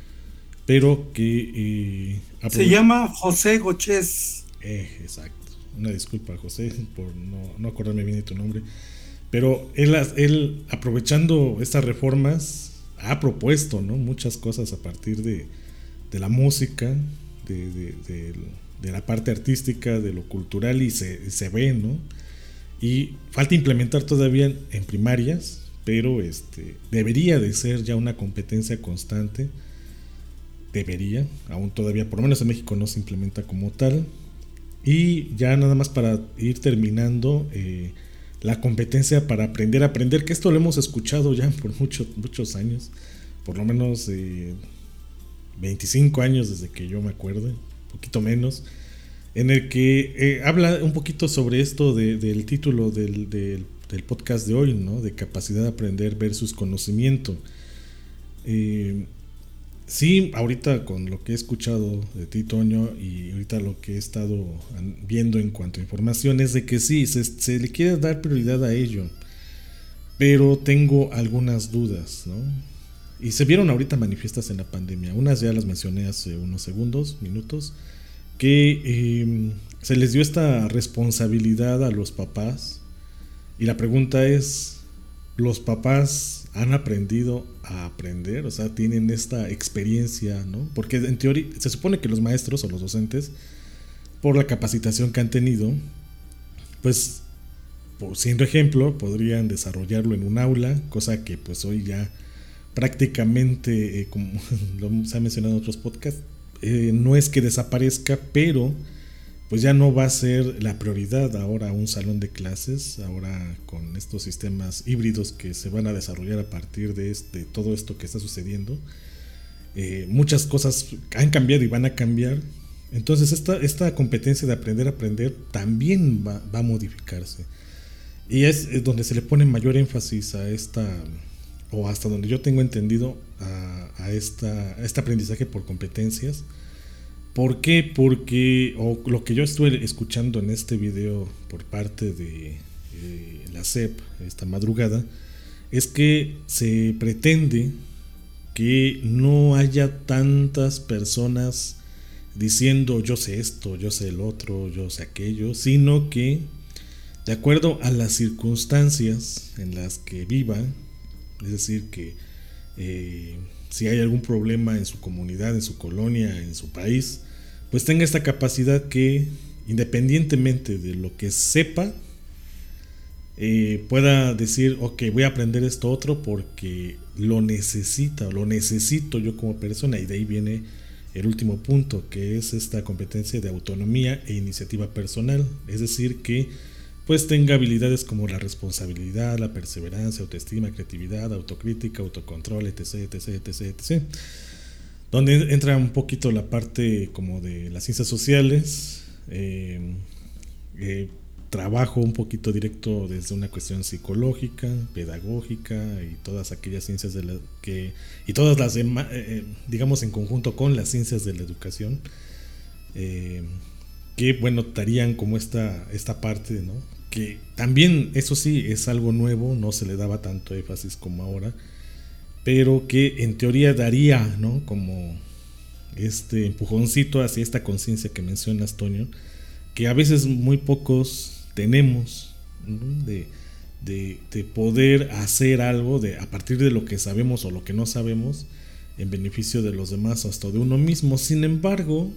Pero que eh, se llama José Goches. Eh, exacto. Una disculpa, José, por no, no acordarme bien de tu nombre. Pero él, él, aprovechando estas reformas, ha propuesto, ¿no?, muchas cosas a partir de, de la música, de, de, de, de la parte artística, de lo cultural, y se, se ve, ¿no? Y falta implementar todavía en, en primarias, pero este, debería de ser ya una competencia constante. Debería, aún todavía, por lo menos en México no se implementa como tal. Y ya nada más para ir terminando, eh, la competencia para aprender a aprender, que esto lo hemos escuchado ya por muchos muchos años, por lo menos eh, veinticinco años desde que yo me acuerdo, un poquito menos, en el que eh, habla un poquito sobre esto de, del título del, del, del podcast de hoy, ¿no?, de capacidad de aprender versus conocimiento. Eh, sí, ahorita con lo que he escuchado de ti, Toño, y ahorita lo que he estado viendo en cuanto a información es de que sí, se, se le quiere dar prioridad a ello, pero tengo algunas dudas, ¿no? Y se vieron ahorita manifiestas en la pandemia. Unas ya las mencioné hace unos segundos, minutos, que eh, se les dio esta responsabilidad a los papás. Y la pregunta es, ¿los papás han aprendido a aprender? O sea, tienen esta experiencia, ¿no? Porque en teoría se supone que los maestros o los docentes, por la capacitación que han tenido, pues, por siendo ejemplo, podrían desarrollarlo en un aula, cosa que pues hoy ya prácticamente, eh, como lo se ha mencionado en otros podcasts, eh, no es que desaparezca, pero pues ya no va a ser la prioridad ahora un salón de clases, ahora con estos sistemas híbridos que se van a desarrollar a partir de, este, de todo esto que está sucediendo. Eh, muchas cosas han cambiado y van a cambiar, entonces esta, esta competencia de aprender a aprender también va, va a modificarse, y es, es donde se le pone mayor énfasis a esta, o hasta donde yo tengo entendido, a, a, esta, a este aprendizaje por competencias. ¿Por qué? Porque, o lo que yo estuve escuchando en este video por parte de eh, la S E P esta madrugada, es que se pretende que no haya tantas personas diciendo yo sé esto, yo sé el otro, yo sé aquello, sino que de acuerdo a las circunstancias en las que vivan, es decir, que eh, si hay algún problema en su comunidad, en su colonia, en su país, pues tenga esta capacidad que, independientemente de lo que sepa, eh, pueda decir, ok, voy a aprender esto otro porque lo necesita, o lo necesito yo como persona. Y de ahí viene el último punto, que es esta competencia de autonomía e iniciativa personal. Es decir, que pues tenga habilidades como la responsabilidad, la perseverancia, autoestima, creatividad, autocrítica, autocontrol, etc, etc, etc, etc. Donde entra un poquito la parte como de las ciencias sociales, eh, eh, trabajo un poquito directo desde una cuestión psicológica, pedagógica y todas aquellas ciencias de la que y todas las demás, eh, digamos en conjunto con las ciencias de la educación, eh, que bueno darían como esta esta parte, ¿no? Que también eso sí es algo nuevo, no se le daba tanto énfasis como ahora, pero que en teoría daría, ¿no? Como este empujoncito hacia esta conciencia que mencionas, Toño, que a veces muy pocos tenemos, ¿no? de, de, de poder hacer algo de, a partir de lo que sabemos o lo que no sabemos, en beneficio de los demás o hasta de uno mismo. Sin embargo,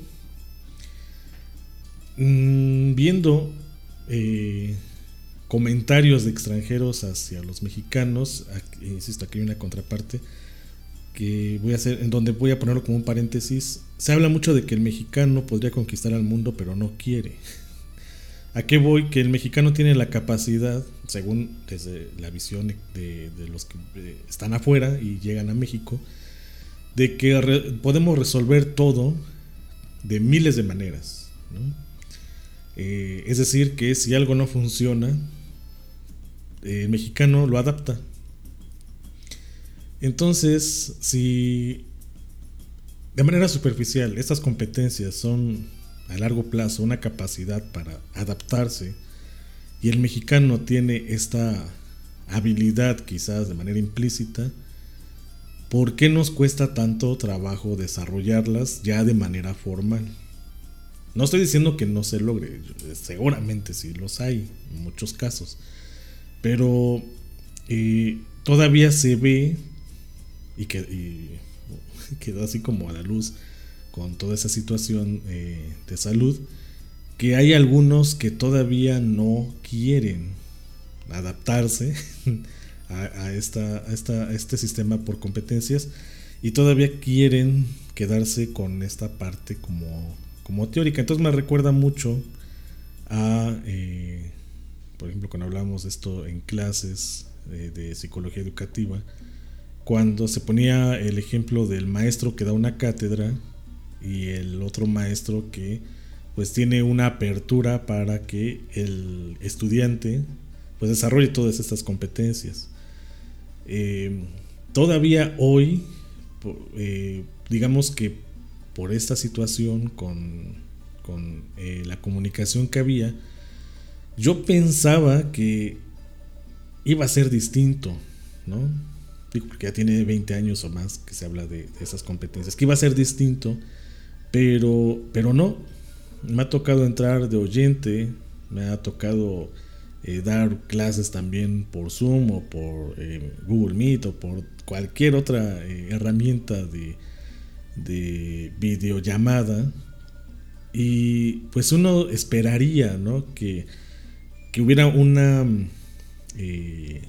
mmm, viendo eh, comentarios de extranjeros hacia los mexicanos, aquí, insisto, aquí hay una contraparte que voy a hacer, en donde voy a ponerlo como un paréntesis. Se habla mucho de que el mexicano podría conquistar al mundo, pero no quiere. ¿A qué voy? Que el mexicano tiene la capacidad, según desde la visión de, de los que están afuera y llegan a México, de que re, podemos resolver todo de miles de maneras, ¿no? Eh, es decir, que si algo no funciona, el mexicano lo adapta. Entonces, si de manera superficial estas competencias son a largo plazo una capacidad para adaptarse, y el mexicano tiene esta habilidad quizás de manera implícita, ¿por qué nos cuesta tanto trabajo desarrollarlas ya de manera formal? No estoy diciendo que no se logre, seguramente sí los hay en muchos casos, pero eh, todavía se ve y, que, y quedó así como a la luz con toda esa situación eh, de salud, que hay algunos que todavía no quieren adaptarse a, a, esta, a, esta, a este sistema por competencias, y todavía quieren quedarse con esta parte como, como teórica. Entonces me recuerda mucho a, eh, por ejemplo, cuando hablamos de esto en clases eh, de psicología educativa, cuando se ponía el ejemplo del maestro que da una cátedra y el otro maestro que pues tiene una apertura para que el estudiante pues desarrolle todas estas competencias. Eh, todavía hoy eh, digamos que por esta situación con, con eh, la comunicación que había, yo pensaba que iba a ser distinto, ¿no? Digo, porque ya tiene veinte años o más que se habla de, de esas competencias, que iba a ser distinto, pero, pero no. Me ha tocado entrar de oyente, me ha tocado eh, dar clases también por Zoom o por eh, Google Meet o por cualquier otra eh, herramienta de, de videollamada, y pues uno esperaría, ¿no?, que, que hubiera una eh,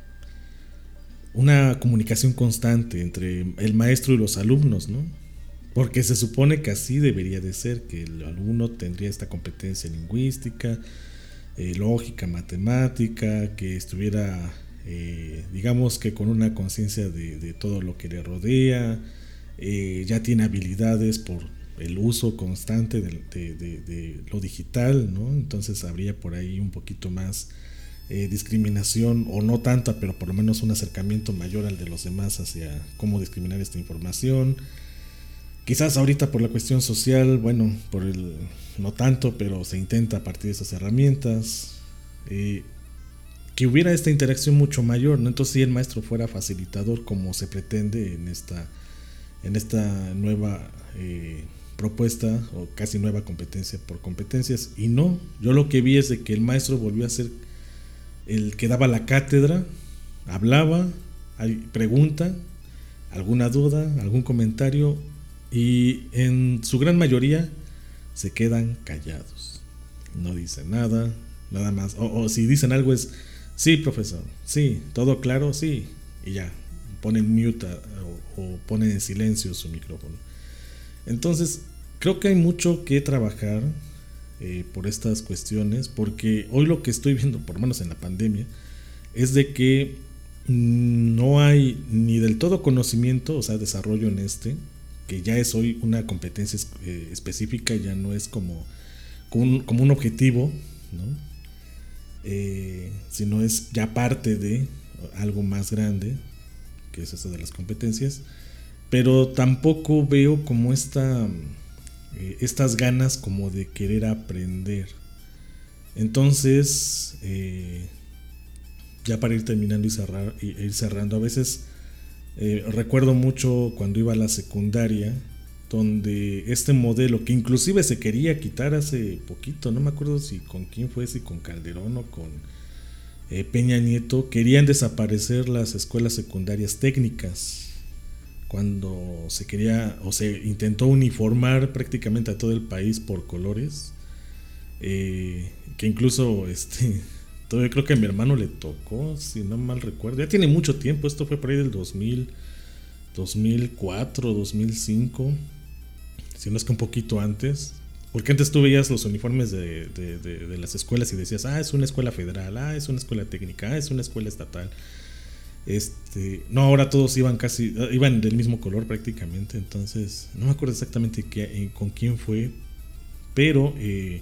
una comunicación constante entre el maestro y los alumnos, ¿no? Porque se supone que así debería de ser, que el alumno tendría esta competencia lingüística, eh, lógica, matemática, que estuviera, eh, digamos que con una conciencia de, de todo lo que le rodea, eh, ya tiene habilidades por el uso constante de, de, de, de lo digital, ¿no? Entonces habría por ahí un poquito más eh, discriminación, o no tanta, pero por lo menos un acercamiento mayor al de los demás hacia cómo discriminar esta información. Quizás ahorita por la cuestión social, bueno, por el no tanto, pero se intenta a partir de esas herramientas, eh, que hubiera esta interacción mucho mayor, ¿no? Entonces si el maestro fuera facilitador como se pretende en esta, en esta nueva eh, propuesta, o casi nueva competencia por competencias, y no, yo lo que vi es de que el maestro volvió a ser el que daba la cátedra, hablaba, hay pregunta, alguna duda, algún comentario, y en su gran mayoría se quedan callados, no dicen nada, nada más, o, o si dicen algo es sí, profesor, sí, todo claro, sí, y ya, ponen mute o, o ponen en silencio su micrófono. Entonces creo que hay mucho que trabajar eh, por estas cuestiones, porque hoy lo que estoy viendo, por lo menos en la pandemia, es de que no hay ni del todo conocimiento, o sea, desarrollo en este, que ya es hoy una competencia eh, específica, ya no es como, como, un, como un objetivo, ¿no? Eh, sino es ya parte de algo más grande, que es eso de las competencias, pero tampoco veo como esta, eh, estas ganas como de querer aprender. Entonces, eh, ya para ir terminando y cerrar, y ir cerrando, a veces Eh, recuerdo mucho cuando iba a la secundaria, donde este modelo que inclusive se quería quitar hace poquito, no me acuerdo si con quién fue, si con Calderón o con eh, Peña Nieto, querían desaparecer las escuelas secundarias técnicas, cuando se quería o se intentó uniformar prácticamente a todo el país por colores, eh, que incluso este yo creo que a mi hermano le tocó, si no mal recuerdo, ya tiene mucho tiempo, esto fue por ahí del dos mil, dos mil cuatro, dos mil cinco, si no es que un poquito antes, porque antes tú veías los uniformes de, de, de, de las escuelas y decías, ah, es una escuela federal, ah, es una escuela técnica, ah, es una escuela estatal. Este, no, ahora todos iban casi, iban del mismo color prácticamente, entonces no me acuerdo exactamente qué, con quién fue, pero eh,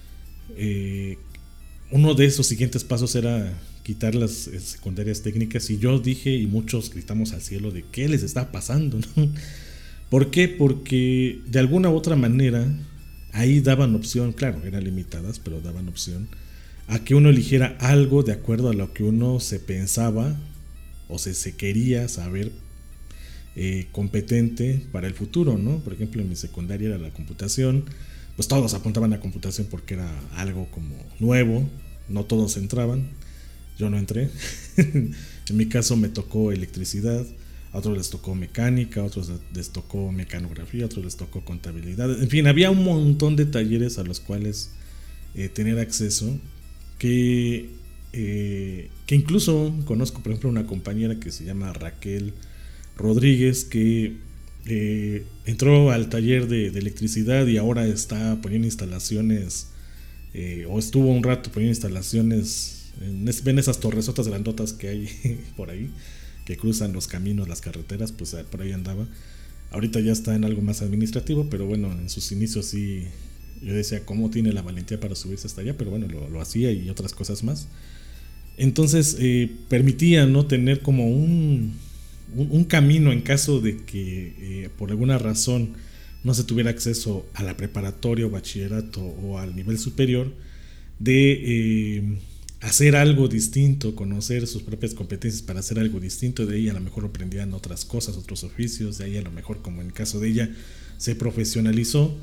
eh, uno de esos siguientes pasos era quitar las secundarias técnicas, y yo dije, y muchos gritamos al cielo, de qué les está pasando, ¿no? ¿Por qué? Porque de alguna u otra manera ahí daban opción, claro, eran limitadas, pero daban opción a que uno eligiera algo de acuerdo a lo que uno se pensaba o se, se quería saber eh, competente para el futuro, ¿no? Por ejemplo, en mi secundaria era la computación, pues todos apuntaban a computación porque era algo como nuevo, no todos entraban, yo no entré. En mi caso me tocó electricidad, a otros les tocó mecánica, a otros les tocó mecanografía, a otros les tocó contabilidad, en fin, había un montón de talleres a los cuales eh, tener acceso, que, eh, que incluso conozco, por ejemplo, una compañera que se llama Raquel Rodríguez, que Eh, entró al taller de, de electricidad y ahora está poniendo instalaciones, eh, o estuvo un rato poniendo instalaciones en, ven esas torresotas grandotas que hay por ahí, que cruzan los caminos, las carreteras, pues por ahí andaba. Ahorita ya está en algo más administrativo, pero bueno, en sus inicios sí, yo decía, ¿cómo tiene la valentía para subirse hasta allá? Pero bueno, lo, lo hacía, y otras cosas más. Entonces eh, permitía, ¿no?, tener como un un, un camino en caso de que eh, por alguna razón no se tuviera acceso a la preparatoria o bachillerato o al nivel superior, de eh, hacer algo distinto, conocer sus propias competencias para hacer algo distinto. De ahí a lo mejor aprendían otras cosas, otros oficios. De ahí a lo mejor, como en el caso de ella, se profesionalizó.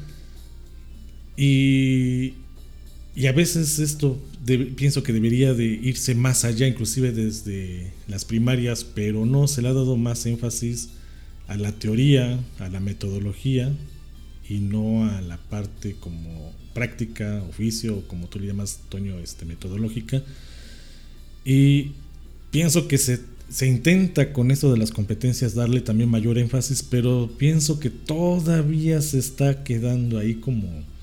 Y, y a veces esto de, pienso que debería de irse más allá, inclusive desde las primarias, pero no, se le ha dado más énfasis a la teoría, a la metodología, y no a la parte como práctica, oficio, como tú le llamas, Toño, este, metodológica. Y pienso que se, se intenta con esto de las competencias darle también mayor énfasis, pero pienso que todavía se está quedando ahí como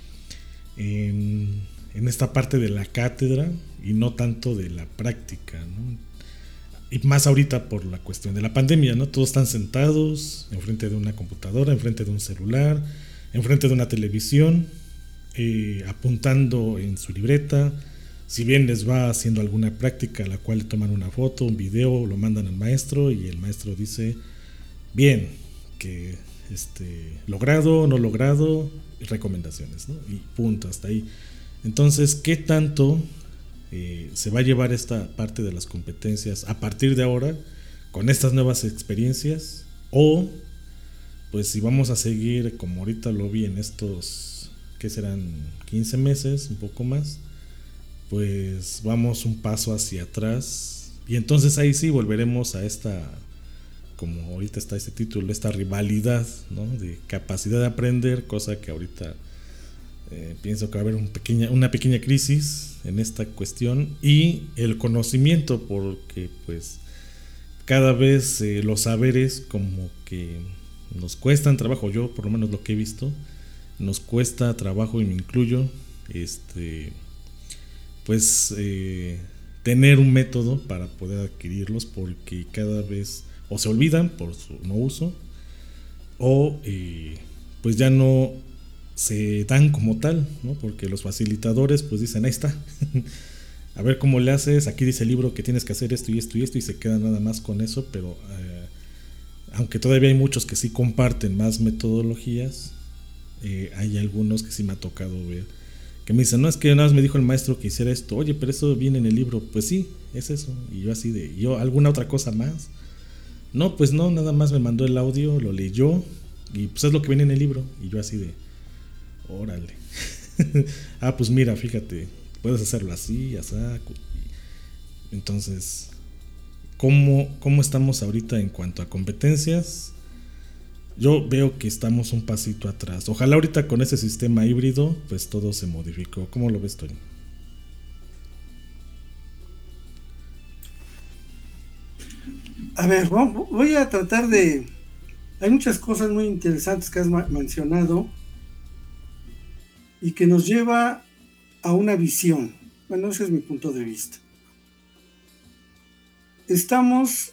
en, en esta parte de la cátedra y no tanto de la práctica, ¿no? Y más ahorita por la cuestión de la pandemia, ¿no? Todos están sentados enfrente de una computadora, enfrente de un celular, enfrente de una televisión, eh, apuntando en su libreta. Si bien les va haciendo alguna práctica, la cual toman una foto, un video, lo mandan al maestro y el maestro dice, bien, que este, logrado, no logrado, recomendaciones, ¿no? Y punto, hasta ahí. Entonces, ¿qué tanto eh, se va a llevar esta parte de las competencias a partir de ahora con estas nuevas experiencias? O pues si vamos a seguir como ahorita lo vi en estos, ¿qué serán? quince meses, un poco más, pues vamos un paso hacia atrás, y entonces ahí sí volveremos a esta, como ahorita está este título, esta rivalidad, ¿no? De capacidad de aprender, cosa que ahorita eh, pienso que va a haber un pequeña, una pequeña crisis en esta cuestión, y el conocimiento, porque pues cada vez eh, los saberes como que nos cuestan trabajo. Yo por lo menos lo que he visto, nos cuesta trabajo, y me incluyo, este pues eh, tener un método para poder adquirirlos, porque cada vez o se olvidan por su no uso, o eh, pues ya no se dan como tal, ¿no? Porque los facilitadores pues dicen, ahí está, a ver cómo le haces, aquí dice el libro que tienes que hacer esto y esto y esto, y se quedan nada más con eso. Pero eh, aunque todavía hay muchos que sí comparten más metodologías, eh, hay algunos que sí me ha tocado ver que me dicen, no, es que nada más me dijo el maestro que hiciera esto. Oye, pero eso viene en el libro. Pues sí, es eso. Y yo así de, ¿yo alguna otra cosa más? No, pues no, nada más me mandó el audio, lo leyó y pues es lo que viene en el libro. Y yo así de, órale. Ah, pues mira, fíjate, puedes hacerlo así, así. Entonces, ¿cómo, cómo estamos ahorita en cuanto a competencias? Yo veo que estamos un pasito atrás. Ojalá ahorita con ese sistema híbrido pues todo se modificó. ¿Cómo lo ves, Toño? A ver, voy a tratar de... Hay muchas cosas muy interesantes que has mencionado y que nos lleva a una visión. Bueno, ese es mi punto de vista. Estamos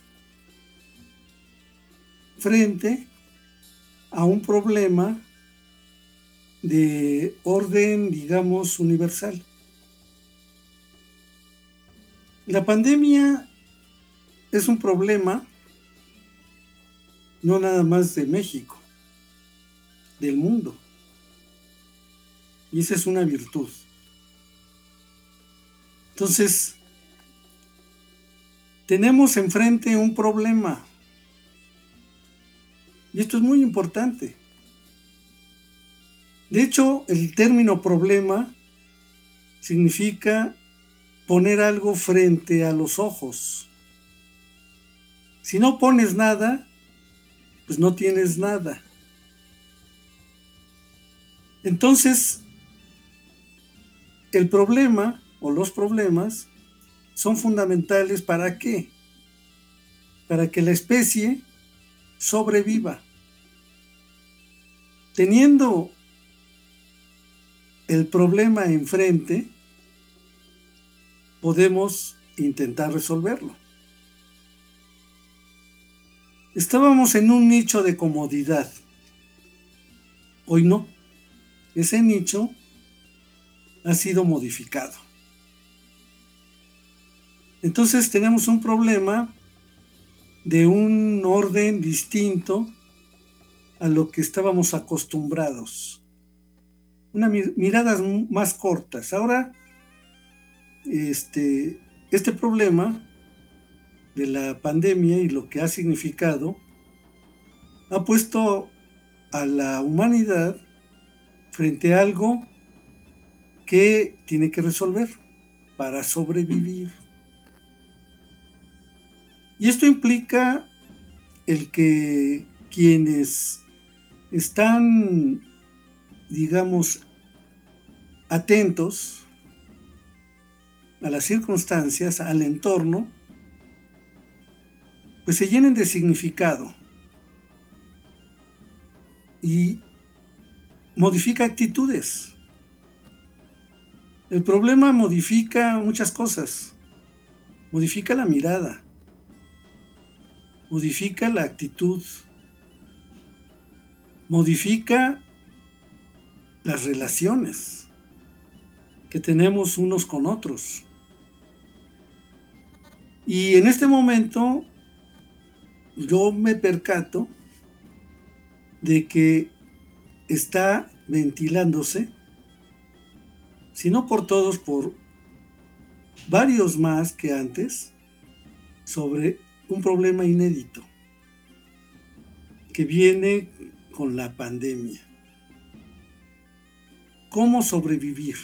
frente a un problema de orden, digamos, universal. La pandemia es un problema no nada más de México, del mundo. Y esa es una virtud. Entonces, tenemos enfrente un problema. Y esto es muy importante. De hecho, el término problema significa poner algo frente a los ojos. Si no pones nada, pues no tienes nada. Entonces, el problema o los problemas son fundamentales ¿para qué? Para que la especie sobreviva. Teniendo el problema enfrente, podemos intentar resolverlo. Estábamos en un nicho de comodidad. Hoy no. Ese nicho ha sido modificado. Entonces tenemos un problema de un orden distinto a lo que estábamos acostumbrados. Unas miradas más cortas. Ahora, este, este problema de la pandemia y lo que ha significado ha puesto a la humanidad frente a algo que tiene que resolver para sobrevivir. Y esto implica el que quienes están, digamos, atentos a las circunstancias, al entorno, pues se llenen de significado y modifica actitudes. El problema modifica muchas cosas, modifica la mirada, modifica la actitud, modifica las relaciones que tenemos unos con otros. Y en este momento yo me percato de que está ventilándose, si no por todos, por varios más que antes, sobre un problema inédito que viene con la pandemia. ¿Cómo sobrevivir?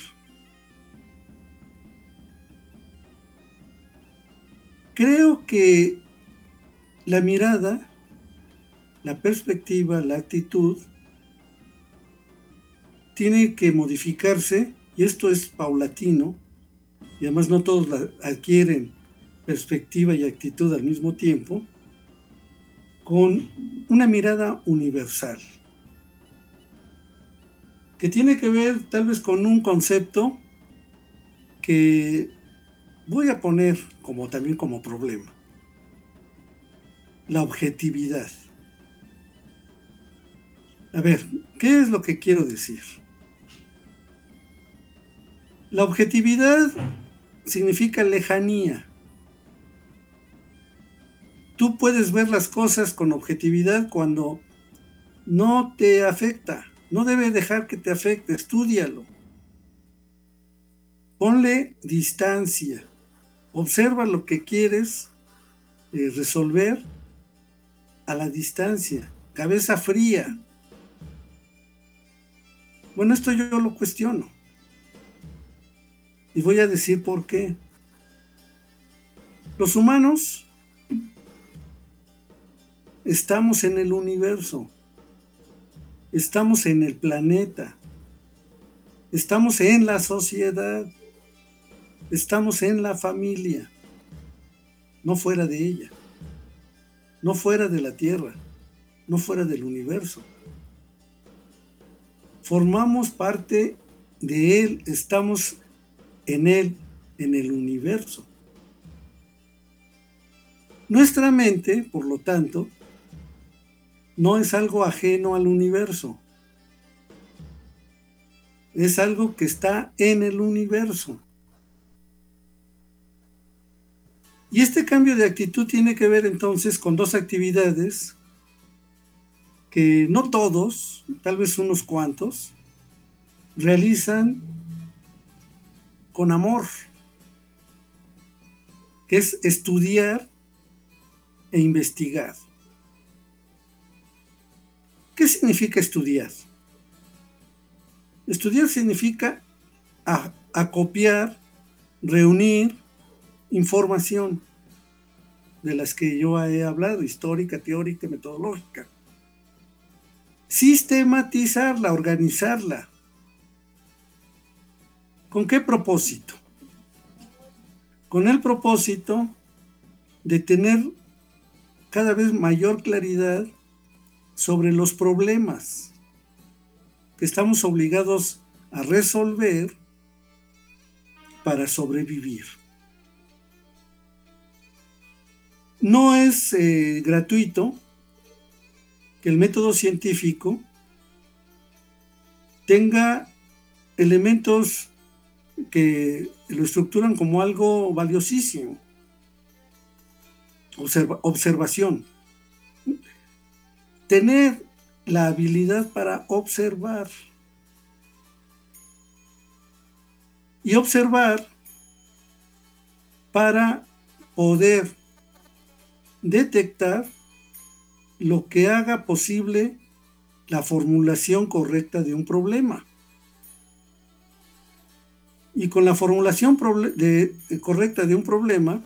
Creo que la mirada, la perspectiva, la actitud tiene que modificarse, y esto es paulatino, y además no todos la adquieren perspectiva y actitud al mismo tiempo, con una mirada universal, que tiene que ver tal vez con un concepto que voy a poner como también como problema: la objetividad. A ver, ¿qué es lo que quiero decir? La objetividad significa lejanía. Tú puedes ver las cosas con objetividad cuando no te afecta. No debe dejar que te afecte, estúdialo. Ponle distancia. Observa lo que quieres eh, resolver a la distancia. Cabeza fría. Bueno, esto yo lo cuestiono. Y voy a decir por qué. Los humanos estamos en el universo, estamos en el planeta, estamos en la sociedad, estamos en la familia, no fuera de ella, no fuera de la Tierra, no fuera del universo. Formamos parte de él, estamos en él, en el universo. Nuestra mente, por lo tanto, no es algo ajeno al universo. Es algo que está en el universo. Y este cambio de actitud tiene que ver entonces con dos actividades que no todos, tal vez unos cuantos, realizan con amor, que es estudiar e investigar. ¿Qué significa estudiar? Estudiar significa a, acopiar, reunir información de las que yo he hablado, histórica, teórica, metodológica. Sistematizarla, organizarla. ¿Con qué propósito? Con el propósito de tener cada vez mayor claridad sobre los problemas que estamos obligados a resolver para sobrevivir. No es eh, gratuito que el método científico tenga elementos que lo estructuran como algo valiosísimo. observa, observación. Tener la habilidad para observar. Y observar para poder detectar lo que haga posible la formulación correcta de un problema. Y con la formulación de, de, correcta de un problema,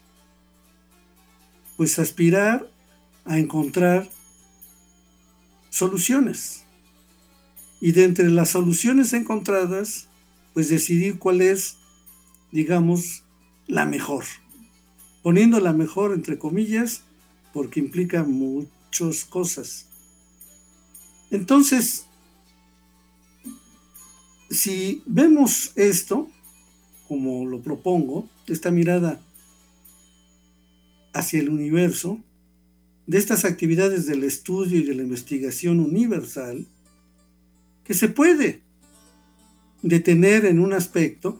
pues aspirar a encontrar soluciones. Y de entre las soluciones encontradas, pues decidir cuál es, digamos, la mejor. Poniendo la mejor entre comillas, porque implica muchas cosas. Entonces, si vemos esto, como lo propongo, esta mirada hacia el universo, de estas actividades del estudio y de la investigación universal, que se puede detener en un aspecto,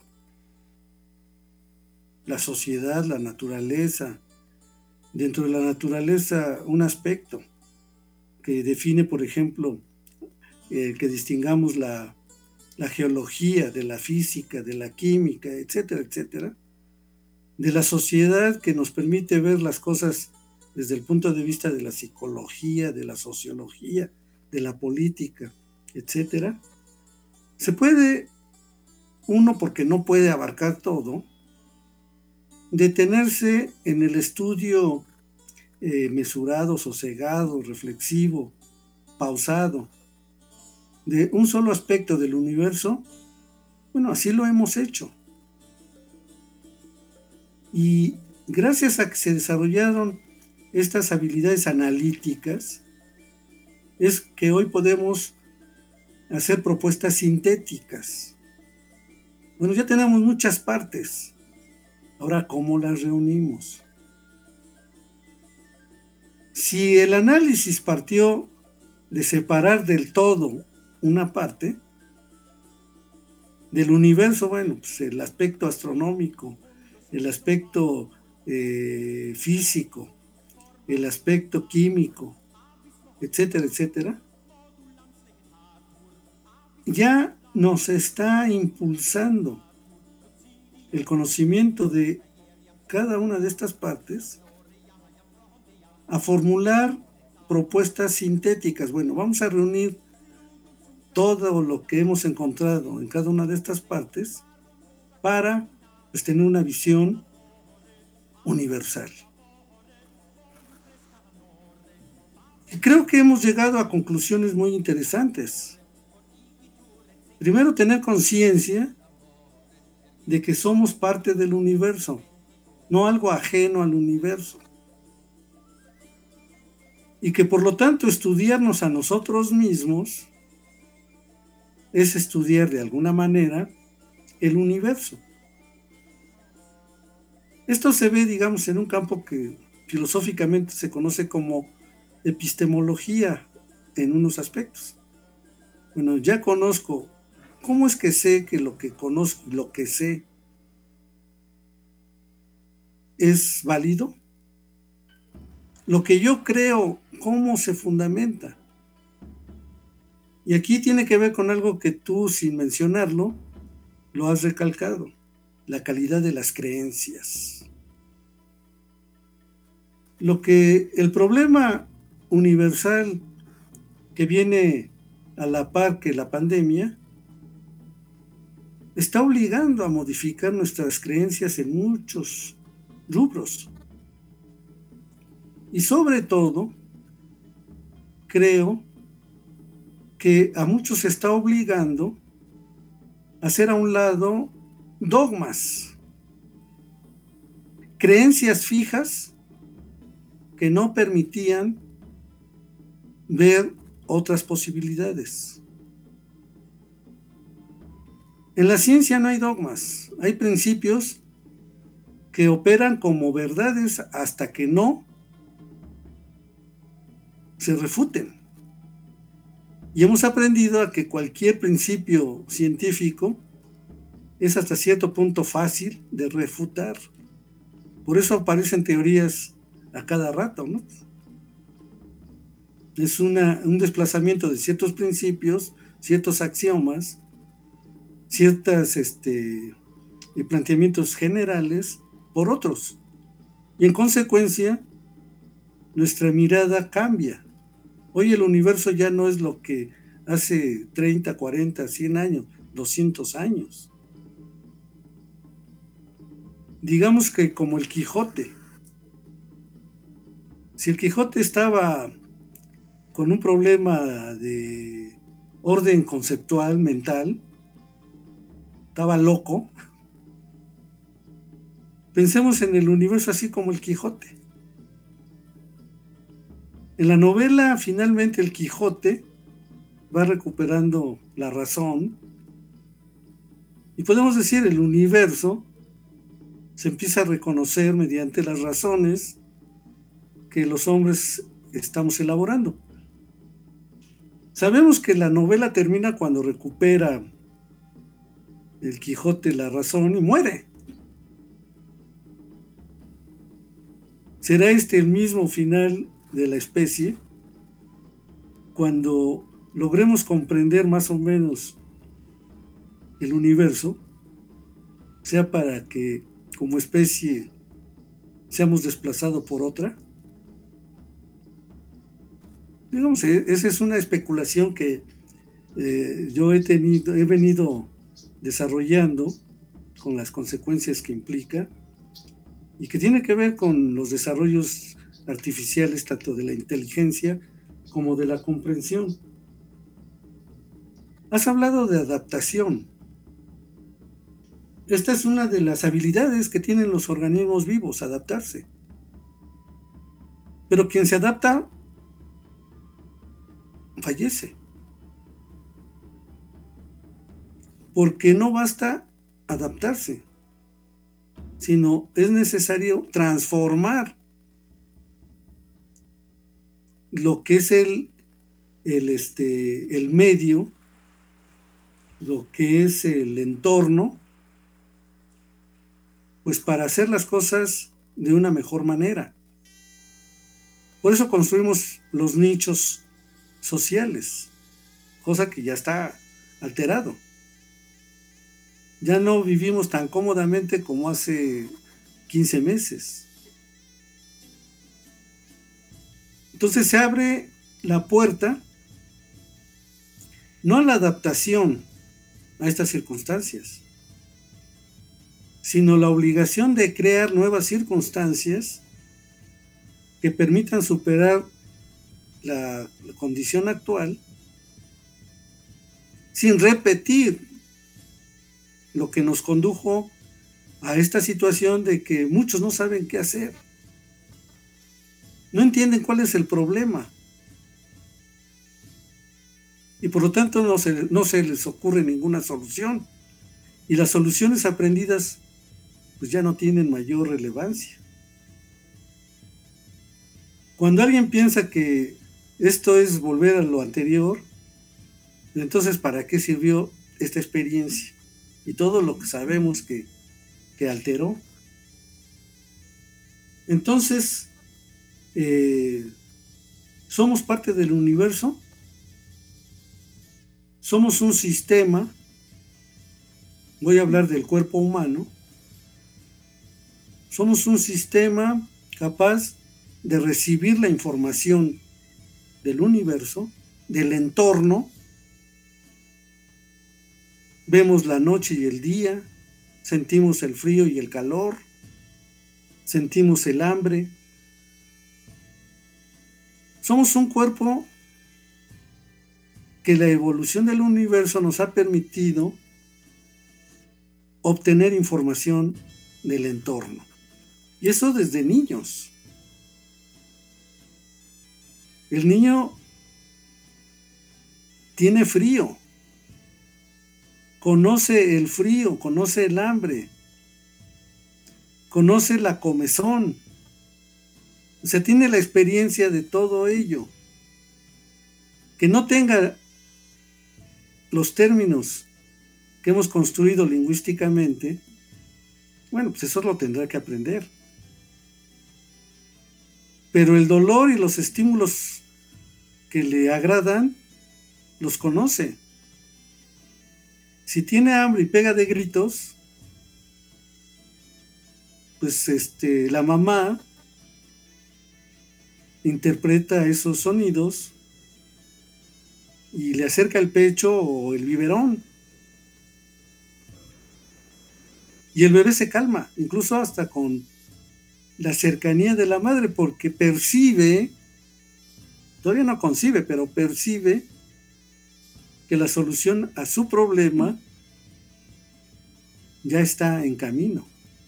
la sociedad, la naturaleza, dentro de la naturaleza un aspecto que define, por ejemplo, eh, que distingamos la, la geología de la física, de la química, etcétera, etcétera, de la sociedad que nos permite ver las cosas desde el punto de vista de la psicología, de la sociología, de la política, etcétera. Se puede, uno porque no puede abarcar todo, detenerse en el estudio eh, mesurado, sosegado, reflexivo, pausado, de un solo aspecto del universo. Bueno, así lo hemos hecho. Y gracias a que se desarrollaron estas habilidades analíticas, es que hoy podemos hacer propuestas sintéticas. Bueno, ya tenemos muchas partes. Ahora, ¿cómo las reunimos? Si el análisis partió de separar del todo una parte del universo, bueno, pues el aspecto astronómico, el aspecto eh, físico, el aspecto químico, etcétera, etcétera, ya nos está impulsando el conocimiento de cada una de estas partes a formular propuestas sintéticas. Bueno, vamos a reunir todo lo que hemos encontrado en cada una de estas partes para pues, tener una visión universal. Y creo que hemos llegado a conclusiones muy interesantes. Primero, tener conciencia de que somos parte del universo, no algo ajeno al universo. Y que por lo tanto estudiarnos a nosotros mismos es estudiar de alguna manera el universo. Esto se ve, digamos, en un campo que filosóficamente se conoce como epistemología en unos aspectos. Bueno, ya conozco. ¿Cómo es que sé que lo que conozco y lo que sé es válido? Lo que yo creo, ¿cómo se fundamenta? Y aquí tiene que ver con algo que tú, sin mencionarlo, lo has recalcado: la calidad de las creencias. Lo que el problema universal que viene a la par que la pandemia está obligando a modificar nuestras creencias en muchos rubros. Y sobre todo, creo que a muchos está obligando a hacer a un lado dogmas, creencias fijas que no permitían ver otras posibilidades. En la ciencia no hay dogmas, hay principios que operan como verdades hasta que no se refuten. Y hemos aprendido a que cualquier principio científico es hasta cierto punto fácil de refutar. Por eso aparecen teorías a cada rato, ¿no? Es una, un desplazamiento de ciertos principios, ciertos axiomas, ciertos este, planteamientos generales por otros. Y en consecuencia, nuestra mirada cambia. Hoy el universo ya no es lo que hace treinta, cuarenta, cien años, doscientos años. Digamos que como el Quijote. Si el Quijote estaba con un problema de orden conceptual, mental, estaba loco, pensemos en el universo así como el Quijote. En la novela, finalmente, el Quijote va recuperando la razón y podemos decir el universo se empieza a reconocer mediante las razones que los hombres estamos elaborando. Sabemos que la novela termina cuando recupera el Quijote la razón y muere. ¿Será este el mismo final de la especie? Cuando logremos comprender más o menos el universo, sea para que como especie seamos desplazados por otra. Digamos, esa es una especulación que eh, yo he tenido, he venido desarrollando con las consecuencias que implica y que tiene que ver con los desarrollos artificiales tanto de la inteligencia como de la comprensión. Has hablado de adaptación. Esta es una de las habilidades que tienen los organismos vivos, adaptarse. Pero quien se adapta fallece. Porque no basta adaptarse, sino es necesario transformar lo que es el, el, este, el medio, lo que es el entorno, pues para hacer las cosas de una mejor manera. Por eso construimos los nichos sociales, cosa que ya está alterado. Ya no vivimos tan cómodamente como hace quince meses. Entonces se abre la puerta no a la adaptación a estas circunstancias, sino la obligación de crear nuevas circunstancias que permitan superar la, la condición actual sin repetir lo que nos condujo a esta situación de que muchos no saben qué hacer. No entienden cuál es el problema. Y por lo tanto no se, no se les ocurre ninguna solución. Y las soluciones aprendidas pues ya no tienen mayor relevancia. Cuando alguien piensa que esto es volver a lo anterior, entonces ¿para qué sirvió esta experiencia? Y todo lo que sabemos que, que alteró. Entonces, eh, ¿somos parte del universo? Somos un sistema, voy a hablar del cuerpo humano, somos un sistema capaz de recibir la información del universo, del entorno. Vemos la noche y el día, sentimos el frío y el calor, sentimos el hambre. Somos un cuerpo que la evolución del universo nos ha permitido obtener información del entorno. Y eso desde niños. El niño tiene frío, conoce el frío, conoce el hambre, conoce la comezón, o sea, tiene la experiencia de todo ello. Que no tenga los términos que hemos construido lingüísticamente, bueno, pues eso lo tendrá que aprender. pero el dolor y los estímulos que le agradan los conoce. Si tiene hambre y pega de gritos, pues este, la mamá interpreta esos sonidos y le acerca el pecho o el biberón. Y el bebé se calma, incluso hasta con la cercanía de la madre, porque percibe, todavía no concibe, pero percibe que la solución a su problema ya está en camino.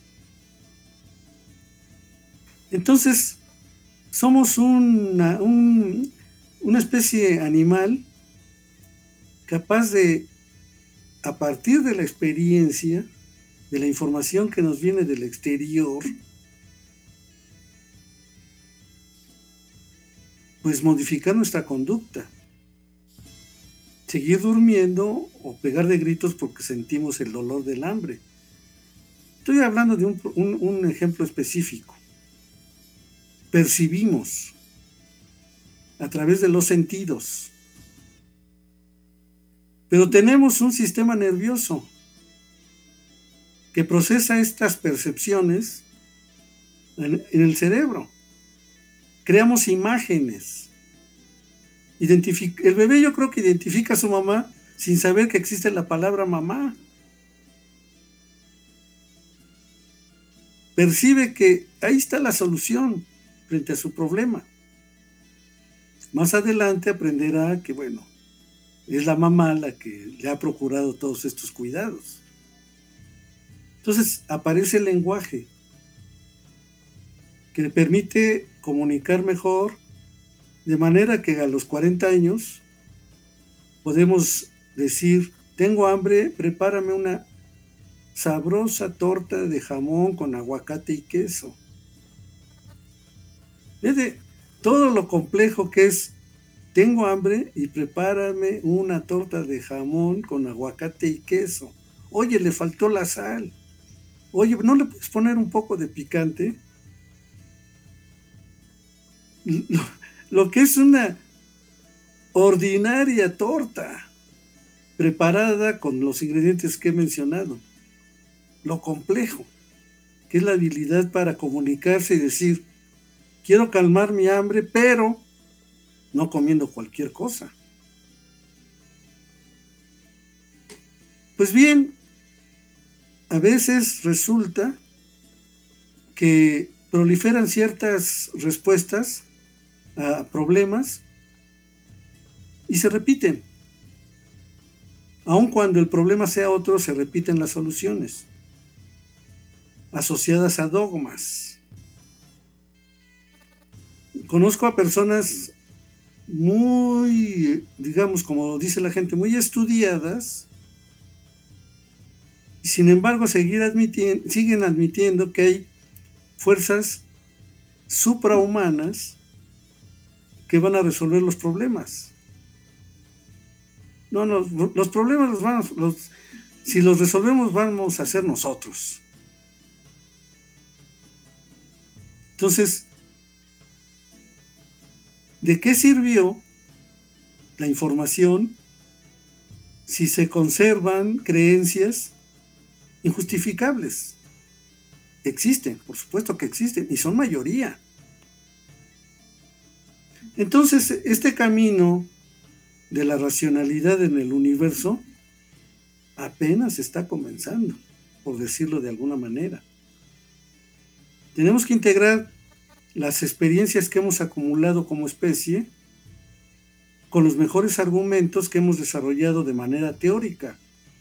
Entonces, somos una, un, una especie animal capaz de, a partir de la experiencia, de la información que nos viene del exterior, pues modificar nuestra conducta. Seguir durmiendo o pegar de gritos porque sentimos el dolor del hambre. Estoy hablando de un, un, un ejemplo específico. Percibimos a través de los sentidos. Pero tenemos un sistema nervioso que procesa estas percepciones en, en el cerebro. Creamos imágenes. Identific- el bebé yo creo que identifica a su mamá sin saber que existe la palabra mamá. Percibe que ahí está la solución frente a su problema. Más adelante aprenderá que, bueno, es la mamá la que le ha procurado todos estos cuidados. Entonces aparece el lenguaje que le permite comunicar mejor, de manera que a los cuarenta años podemos decir: tengo hambre, prepárame una sabrosa torta de jamón con aguacate y queso. Desde todo lo complejo que es: tengo hambre y prepárame una torta de jamón con aguacate y queso. Oye, le faltó la sal. Oye, ¿no le puedes poner un poco de picante? Lo, lo que es una ordinaria torta preparada con los ingredientes que he mencionado. Lo complejo, que es la habilidad para comunicarse y decir: quiero calmar mi hambre, pero no comiendo cualquier cosa. Pues bien, a veces resulta que proliferan ciertas respuestas a problemas y se repiten. Aun cuando el problema sea otro, se repiten las soluciones asociadas a dogmas. Conozco a personas muy, digamos, como dice la gente, muy estudiadas, y sin embargo seguir admitiendo, siguen admitiendo que hay fuerzas suprahumanas que van a resolver los problemas. No, no, los problemas los vamos, los, si los resolvemos vamos a ser nosotros. Entonces, ¿de qué sirvió la información si se conservan creencias injustificables? Existen, por supuesto que existen, y son mayoría. Entonces, este camino de la racionalidad en el universo apenas está comenzando, por decirlo de alguna manera. Tenemos que integrar las experiencias que hemos acumulado como especie con los mejores argumentos que hemos desarrollado de manera teórica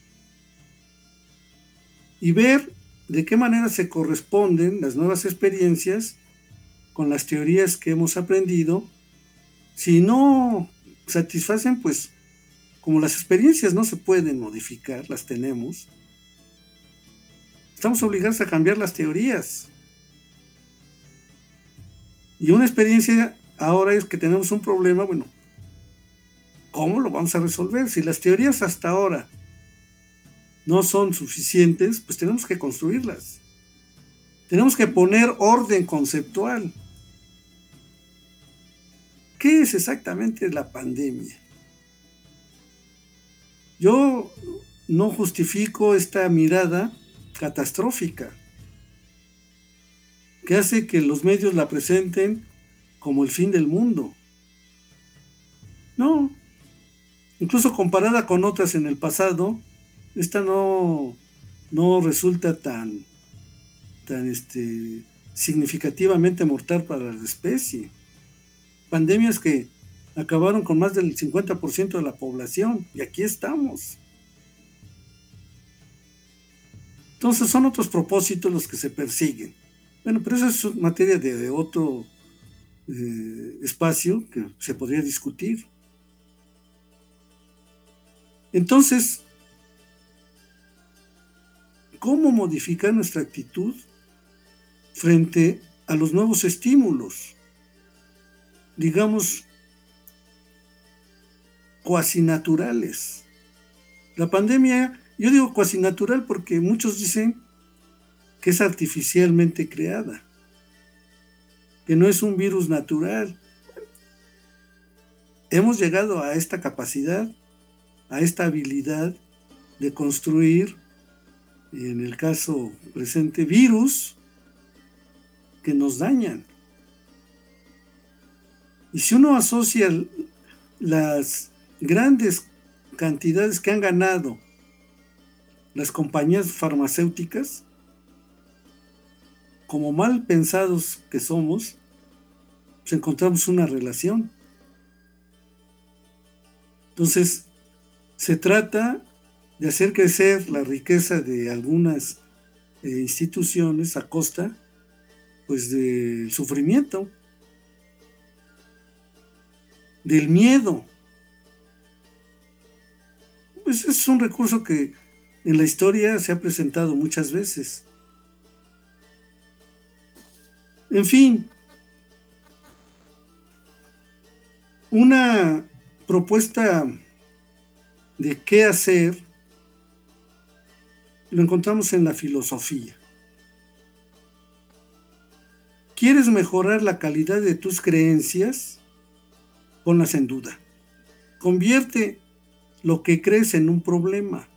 y ver de qué manera se corresponden las nuevas experiencias con las teorías que hemos aprendido. Si no satisfacen, pues como las experiencias no se pueden modificar, las tenemos, estamos obligados a cambiar las teorías. Y una experiencia ahora es que tenemos un problema, bueno, ¿cómo lo vamos a resolver? Si las teorías hasta ahora no son suficientes, pues tenemos que construirlas. Tenemos que poner orden conceptual. ¿qué es exactamente la pandemia? Yo no justifico esta mirada catastrófica que hace que los medios la presenten como el fin del mundo. No, incluso comparada con otras en el pasado, esta no, no resulta tan, tan este, significativamente mortal para la especie. Pandemias que acabaron con más del cincuenta por ciento de la población, y aquí estamos. Entonces son otros propósitos los que se persiguen. Bueno, pero eso es materia de, de otro eh, espacio que se podría discutir. Entonces, ¿cómo modificar nuestra actitud frente a los nuevos estímulos? Digamos, cuasi naturales. La pandemia, yo digo cuasi natural porque muchos dicen que es artificialmente creada, que no es un virus natural. Hemos llegado a esta capacidad, a esta habilidad de construir, en el caso presente, virus que nos dañan. Y si uno asocia las grandes cantidades que han ganado las compañías farmacéuticas, como mal pensados que somos, pues encontramos una relación. Entonces, se trata de hacer crecer la riqueza de algunas eh, instituciones a costa, pues, del sufrimiento, del miedo. Pues es un recurso que en la historia se ha presentado muchas veces. En fin, una propuesta de qué hacer lo encontramos en la filosofía. ¿Quieres mejorar la calidad de tus creencias? Ponlas en duda. Convierte lo que crees en un problema.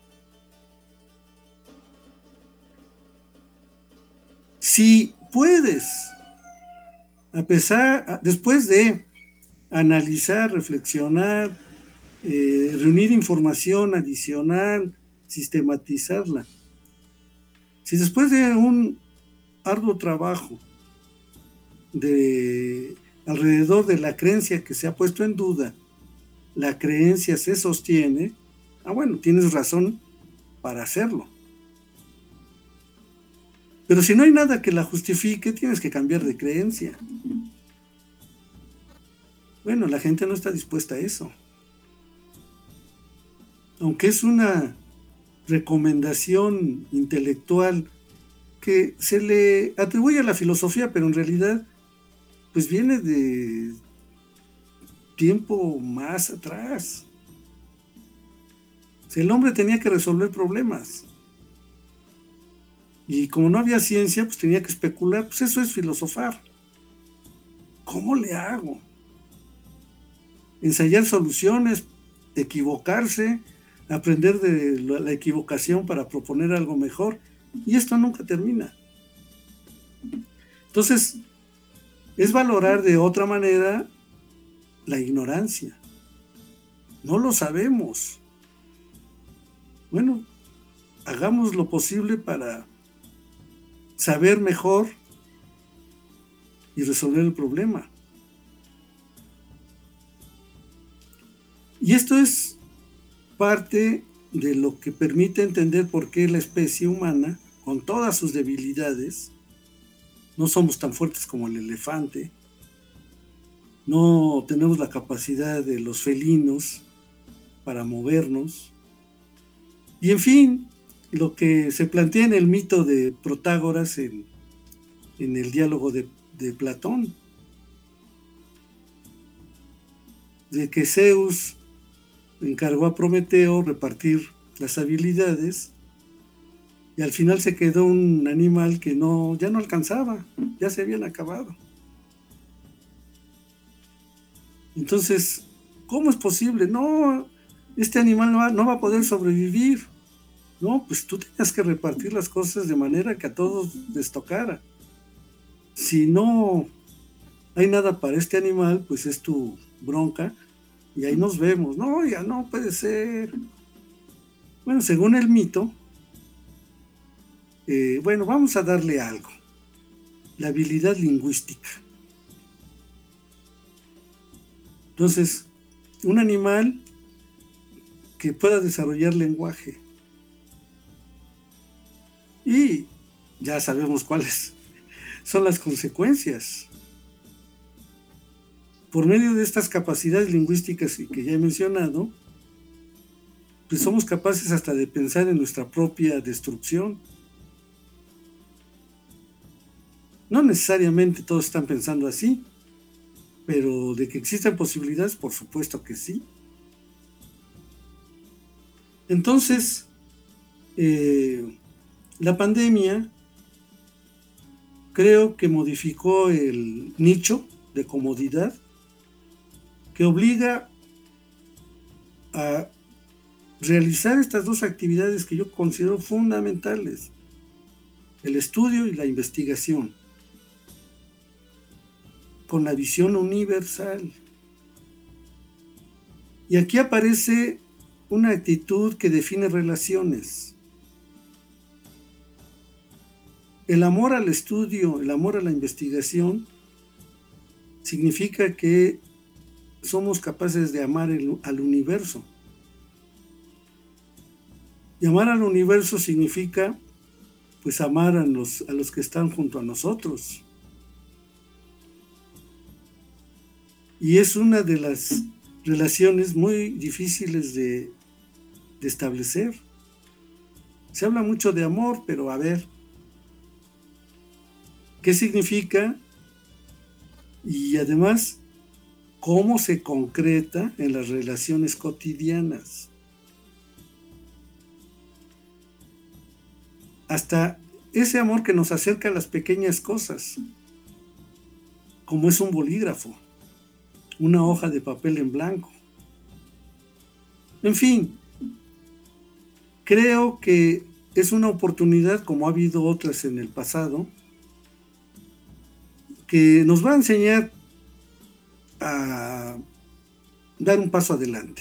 Si puedes, a pesar, después de analizar, reflexionar, eh, reunir información adicional, sistematizarla, si después de un arduo trabajo de alrededor de la creencia que se ha puesto en duda, la creencia se sostiene, ah bueno, tienes razón para hacerlo. Pero si no hay nada que la justifique, tienes que cambiar de creencia. Bueno, la gente no está dispuesta a eso. Aunque es una recomendación intelectual que se le atribuye a la filosofía, pero en realidad pues viene de tiempo más atrás. El hombre tenía que resolver problemas. Y como no había ciencia, pues tenía que especular. Pues eso es filosofar. ¿Cómo le hago? Ensayar soluciones, equivocarse, aprender de la equivocación para proponer algo mejor. Y esto nunca termina. Entonces, es valorar de otra manera la ignorancia. No lo sabemos. Bueno, hagamos lo posible para saber mejor y resolver el problema. Y esto es parte de lo que permite entender por qué la especie humana, con todas sus debilidades, no somos tan fuertes como el elefante, no tenemos la capacidad de los felinos para movernos, y en fin, lo que se plantea en el mito de Protágoras en, en el diálogo de, de Platón, de que Zeus encargó a Prometeo repartir las habilidades y al final se quedó un animal que no, ya no alcanzaba, ya se habían acabado. Entonces, ¿cómo es posible? No, este animal no va, no va a poder sobrevivir. No, pues tú tenías que repartir las cosas de manera que a todos les tocara. Si no hay nada para este animal, pues es tu bronca, y ahí nos vemos. No, ya no puede ser. Bueno, según el mito, eh, bueno, vamos a darle algo. La habilidad lingüística. Entonces, un animal que pueda desarrollar lenguaje. Y ya sabemos cuáles son las consecuencias. Por medio de estas capacidades lingüísticas que ya he mencionado, pues somos capaces hasta de pensar en nuestra propia destrucción. No necesariamente todos están pensando así, pero de que existen posibilidades, por supuesto que sí. Entonces, eh, la pandemia creo que modificó el nicho de comodidad que obliga a realizar estas dos actividades que yo considero fundamentales: el estudio y la investigación, con la visión universal. Y aquí aparece una actitud que define relaciones. El amor al estudio, el amor a la investigación, significa que somos capaces de amar el, al universo. Y amar al universo significa, pues, amar a los, a los que están junto a nosotros. Y es una de las relaciones muy difíciles de, de establecer. Se habla mucho de amor, pero a ver, ¿qué significa? Y además, ¿cómo se concreta en las relaciones cotidianas? Hasta ese amor que nos acerca a las pequeñas cosas, como es un bolígrafo, una hoja de papel en blanco. En fin, creo que es una oportunidad, como ha habido otras en el pasado, que nos va a enseñar a dar un paso adelante.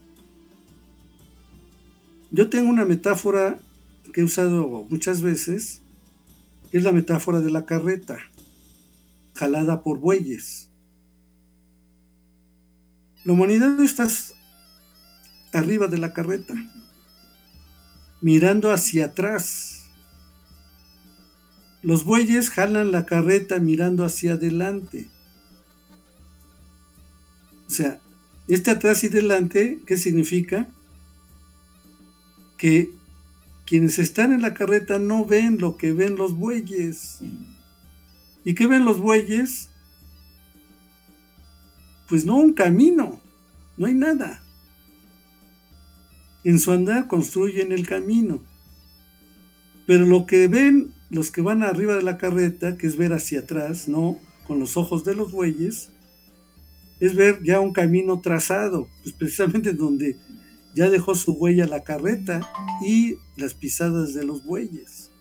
Yo tengo una metáfora que he usado muchas veces, es la metáfora de la carreta, jalada por bueyes. La humanidad está arriba de la carreta, mirando hacia atrás. Los bueyes jalan la carreta mirando hacia adelante. O sea, este atrás y delante, ¿qué significa? Que quienes están en la carreta no ven lo que ven los bueyes. ¿Y qué ven los bueyes? Pues no un camino, no hay nada. En su andar construyen el camino. Pero lo que ven los que van arriba de la carreta, que es ver hacia atrás, no con los ojos de los bueyes, es ver ya un camino trazado, pues precisamente donde ya dejó su huella la carreta y las pisadas de los bueyes.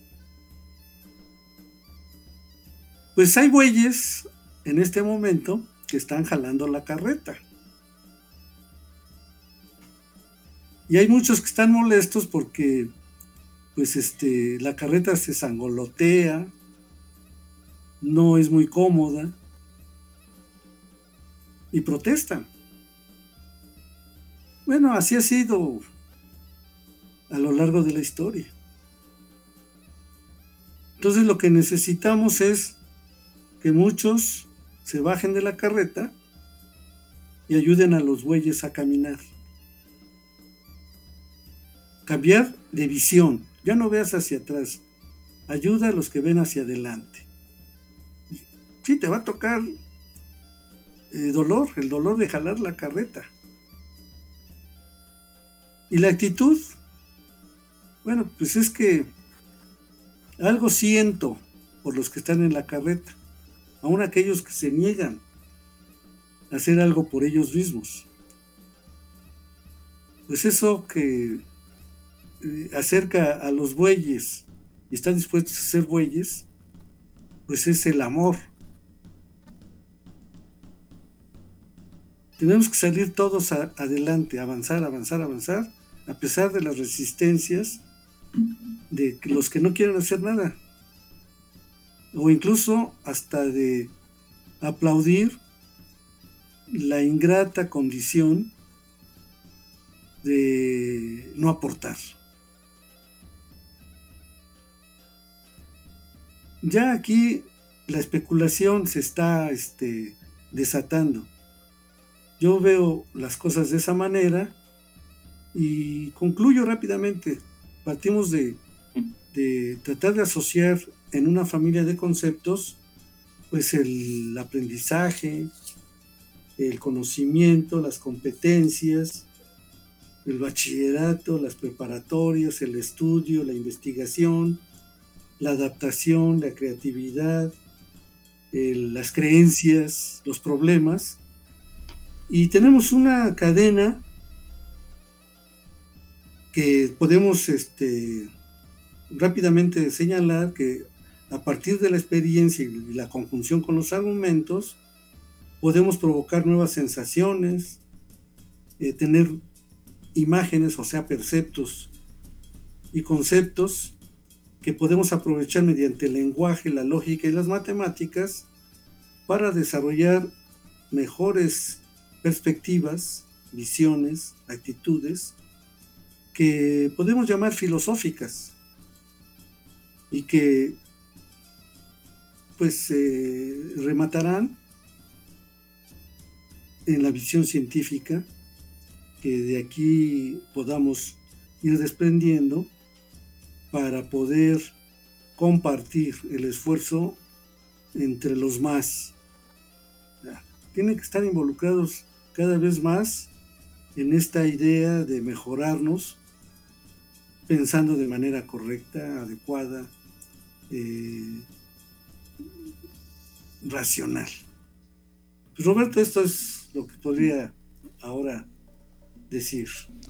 Pues hay bueyes en este momento que están jalando la carreta. Y hay muchos que están molestos porque pues este, la carreta se sangolotea, no es muy cómoda, y protestan. Bueno, así ha sido a lo largo de la historia. Entonces lo que necesitamos es que muchos se bajen de la carreta y ayuden a los bueyes a caminar. Cambiar de visión. Ya no veas hacia atrás. Ayuda a los que ven hacia adelante. Sí, te va a tocar eh, dolor, el dolor de jalar la carreta. ¿Y la actitud? Bueno, pues es que algo siento por los que están en la carreta, aún aquellos que se niegan hacer algo por ellos mismos. Pues eso que eh, acerca a los bueyes y están dispuestos a ser bueyes, pues es el amor. Tenemos que salir todos a, adelante, avanzar, avanzar, avanzar, a pesar de las resistencias de los que no quieren hacer nada, o incluso hasta de aplaudir la ingrata condición de no aportar. Ya aquí la especulación se está este, desatando. Yo veo las cosas de esa manera y concluyo rápidamente. Partimos de, de tratar de asociar en una familia de conceptos pues el aprendizaje, el conocimiento, las competencias, el bachillerato, las preparatorias, el estudio, la investigación, la adaptación, la creatividad, el, las creencias, los problemas. Y tenemos una cadena que podemos este, rápidamente señalar que a partir de la experiencia y la conjunción con los argumentos, podemos provocar nuevas sensaciones, eh, tener imágenes, o sea, perceptos y conceptos que podemos aprovechar mediante el lenguaje, la lógica y las matemáticas para desarrollar mejores perspectivas, visiones, actitudes que podemos llamar filosóficas y que pues eh, rematarán en la visión científica que de aquí podamos ir desprendiendo para poder compartir el esfuerzo entre los más. Tienen que estar involucrados cada vez más en esta idea de mejorarnos, pensando de manera correcta, adecuada, eh, racional. Pues Roberto, esto es lo que podría ahora decir.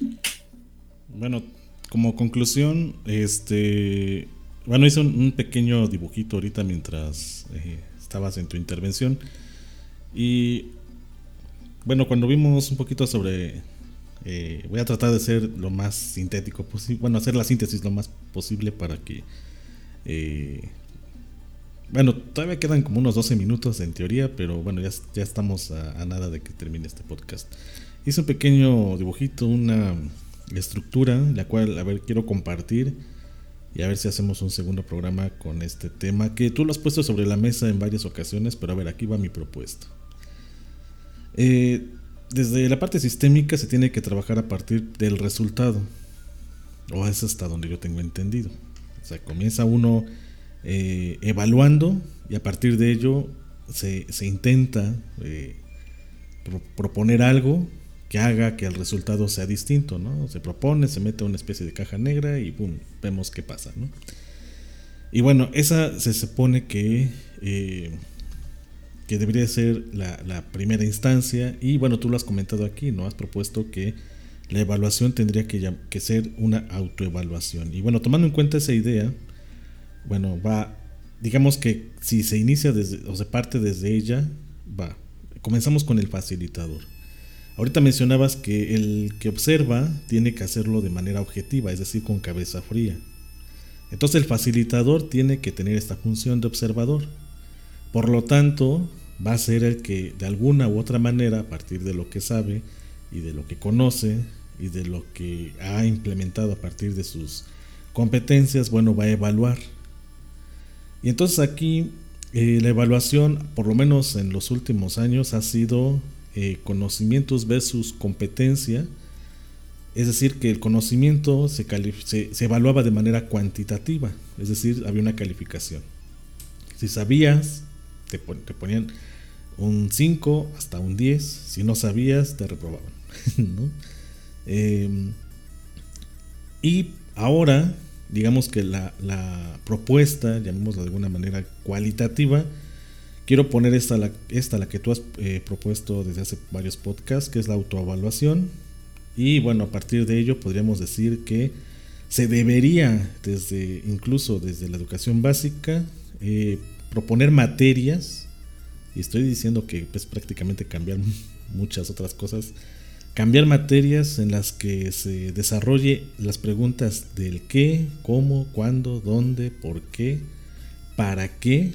Bueno, como conclusión, este, bueno, hice un, un pequeño dibujito ahorita mientras eh, estabas en tu intervención y bueno, cuando vimos un poquito sobre, eh, voy a tratar de ser lo más sintético posible, bueno, hacer la síntesis lo más posible para que, eh, bueno, todavía quedan como unos doce minutos en teoría, pero bueno, ya, ya estamos a, a nada de que termine este podcast. Hice un pequeño dibujito, una estructura, la cual, a ver, quiero compartir y a ver si hacemos un segundo programa con este tema, que tú lo has puesto sobre la mesa en varias ocasiones, pero a ver, aquí va mi propuesta. Eh, desde la parte sistémica se tiene que trabajar a partir del resultado, o es hasta donde yo tengo entendido. O sea, comienza uno eh, evaluando y a partir de ello se, se intenta eh, pro- proponer algo que haga que el resultado sea distinto, ¿no? Se propone, se mete a una especie de caja negra y ¡pum!, vemos qué pasa, ¿no? Y bueno, esa se supone que eh, que debería ser la, la primera instancia y bueno, tú lo has comentado aquí, ¿no? Has propuesto que la evaluación tendría que, que ser una autoevaluación y bueno, tomando en cuenta esa idea, bueno, va, digamos que si se inicia desde, o se parte desde ella, va, comenzamos con el facilitador. Ahorita mencionabas que el que observa tiene que hacerlo de manera objetiva, es decir, con cabeza fría. Entonces el facilitador tiene que tener esta función de observador. Por lo tanto, va a ser el que de alguna u otra manera, a partir de lo que sabe y de lo que conoce y de lo que ha implementado a partir de sus competencias, bueno, va a evaluar. Y entonces aquí eh, la evaluación, por lo menos en los últimos años, ha sido eh, conocimientos versus competencia. Es decir, que el conocimiento se, calif- se, se evaluaba de manera cuantitativa, es decir, había una calificación. Si sabías, te, pon- te ponían un cinco hasta un diez, si no sabías, te reprobaban, ¿no? Eh, y ahora, digamos que la, la propuesta, llamémosla de alguna manera cualitativa, quiero poner esta la, esta, la que tú has eh, propuesto desde hace varios podcasts, que es la autoevaluación. Y bueno, a partir de ello podríamos decir que se debería, desde incluso desde la educación básica, eh, proponer materias, y estoy diciendo que pues prácticamente cambiar muchas otras cosas, cambiar materias en las que se desarrolle las preguntas del qué, cómo, cuándo, dónde, por qué, para qué.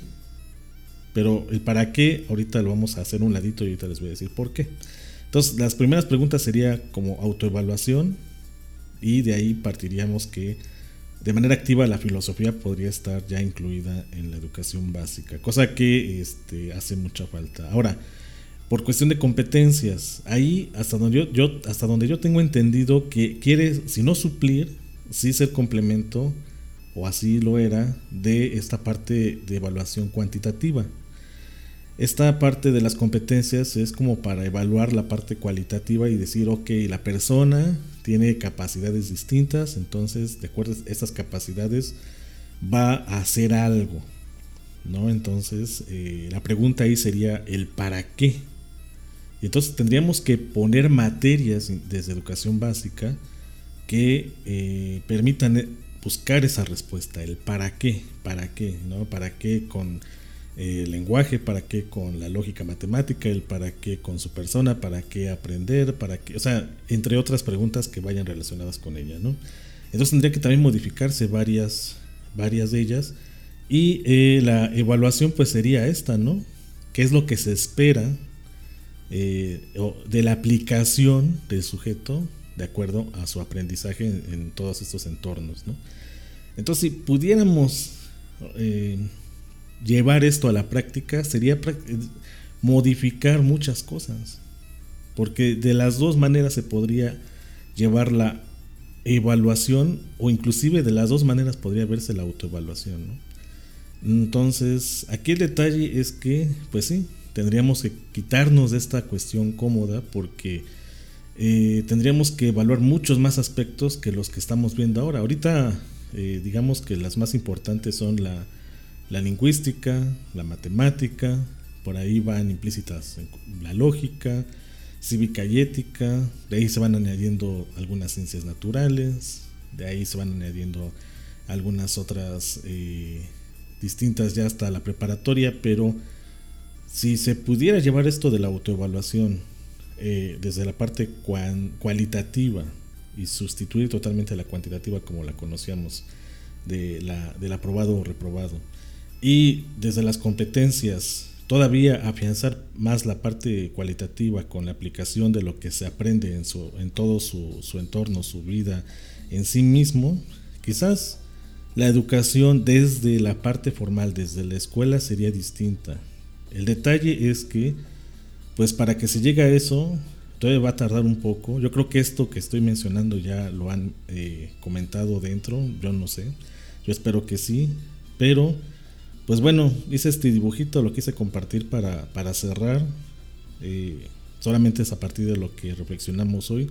Pero el para qué ahorita lo vamos a hacer un ladito y ahorita les voy a decir por qué. Entonces las primeras preguntas sería como autoevaluación, y de ahí partiríamos que de manera activa la filosofía podría estar ya incluida en la educación básica, cosa que este, hace mucha falta. Ahora, por cuestión de competencias, ahí hasta donde yo, yo, hasta donde yo tengo entendido que quiere, si no suplir, sí ser complemento, o así lo era, de esta parte de evaluación cuantitativa. Esta parte de las competencias es como para evaluar la parte cualitativa y decir, ok, la persona tiene capacidades distintas, entonces de acuerdo a estas capacidades va a hacer algo, ¿no? Entonces eh, la pregunta ahí sería el para qué. Y entonces tendríamos que poner materias desde educación básica que eh, permitan buscar esa respuesta, el para qué, para qué, ¿no? Para qué con el lenguaje, para qué con la lógica matemática, el para qué con su persona, para qué aprender, para qué, o sea, entre otras preguntas que vayan relacionadas con ella, ¿no? Entonces tendría que también modificarse varias, varias de ellas, y eh, la evaluación pues sería esta, ¿no? ¿Qué es lo que se espera eh, de la aplicación del sujeto de acuerdo a su aprendizaje en, en todos estos entornos, ¿no? Entonces, si pudiéramos eh, llevar esto a la práctica, sería modificar muchas cosas, porque de las dos maneras se podría llevar la evaluación, o inclusive de las dos maneras podría verse la autoevaluación, ¿no? Entonces, aquí el detalle es que, pues sí, tendríamos que quitarnos de esta cuestión cómoda, porque eh, tendríamos que evaluar muchos más aspectos que los que estamos viendo ahora. Ahorita, eh, digamos que las más importantes son la La lingüística, la matemática, por ahí van implícitas la lógica, cívica y ética, de ahí se van añadiendo algunas ciencias naturales, de ahí se van añadiendo algunas otras eh, distintas ya hasta la preparatoria. Pero si se pudiera llevar esto de la autoevaluación eh, desde la parte cuan, cualitativa y sustituir totalmente la cuantitativa como la conocíamos, de la, del aprobado o reprobado, y desde las competencias todavía afianzar más la parte cualitativa con la aplicación de lo que se aprende en, su, en todo su, su entorno, su vida en sí mismo, quizás la educación desde la parte formal, desde la escuela, sería distinta. El detalle es que, pues para que se llegue a eso, todavía va a tardar un poco. Yo creo que esto que estoy mencionando ya lo han eh, comentado dentro, yo no sé, yo espero que sí, pero pues bueno, hice este dibujito, lo quise compartir para, para cerrar. Eh, solamente es a partir de lo que reflexionamos hoy.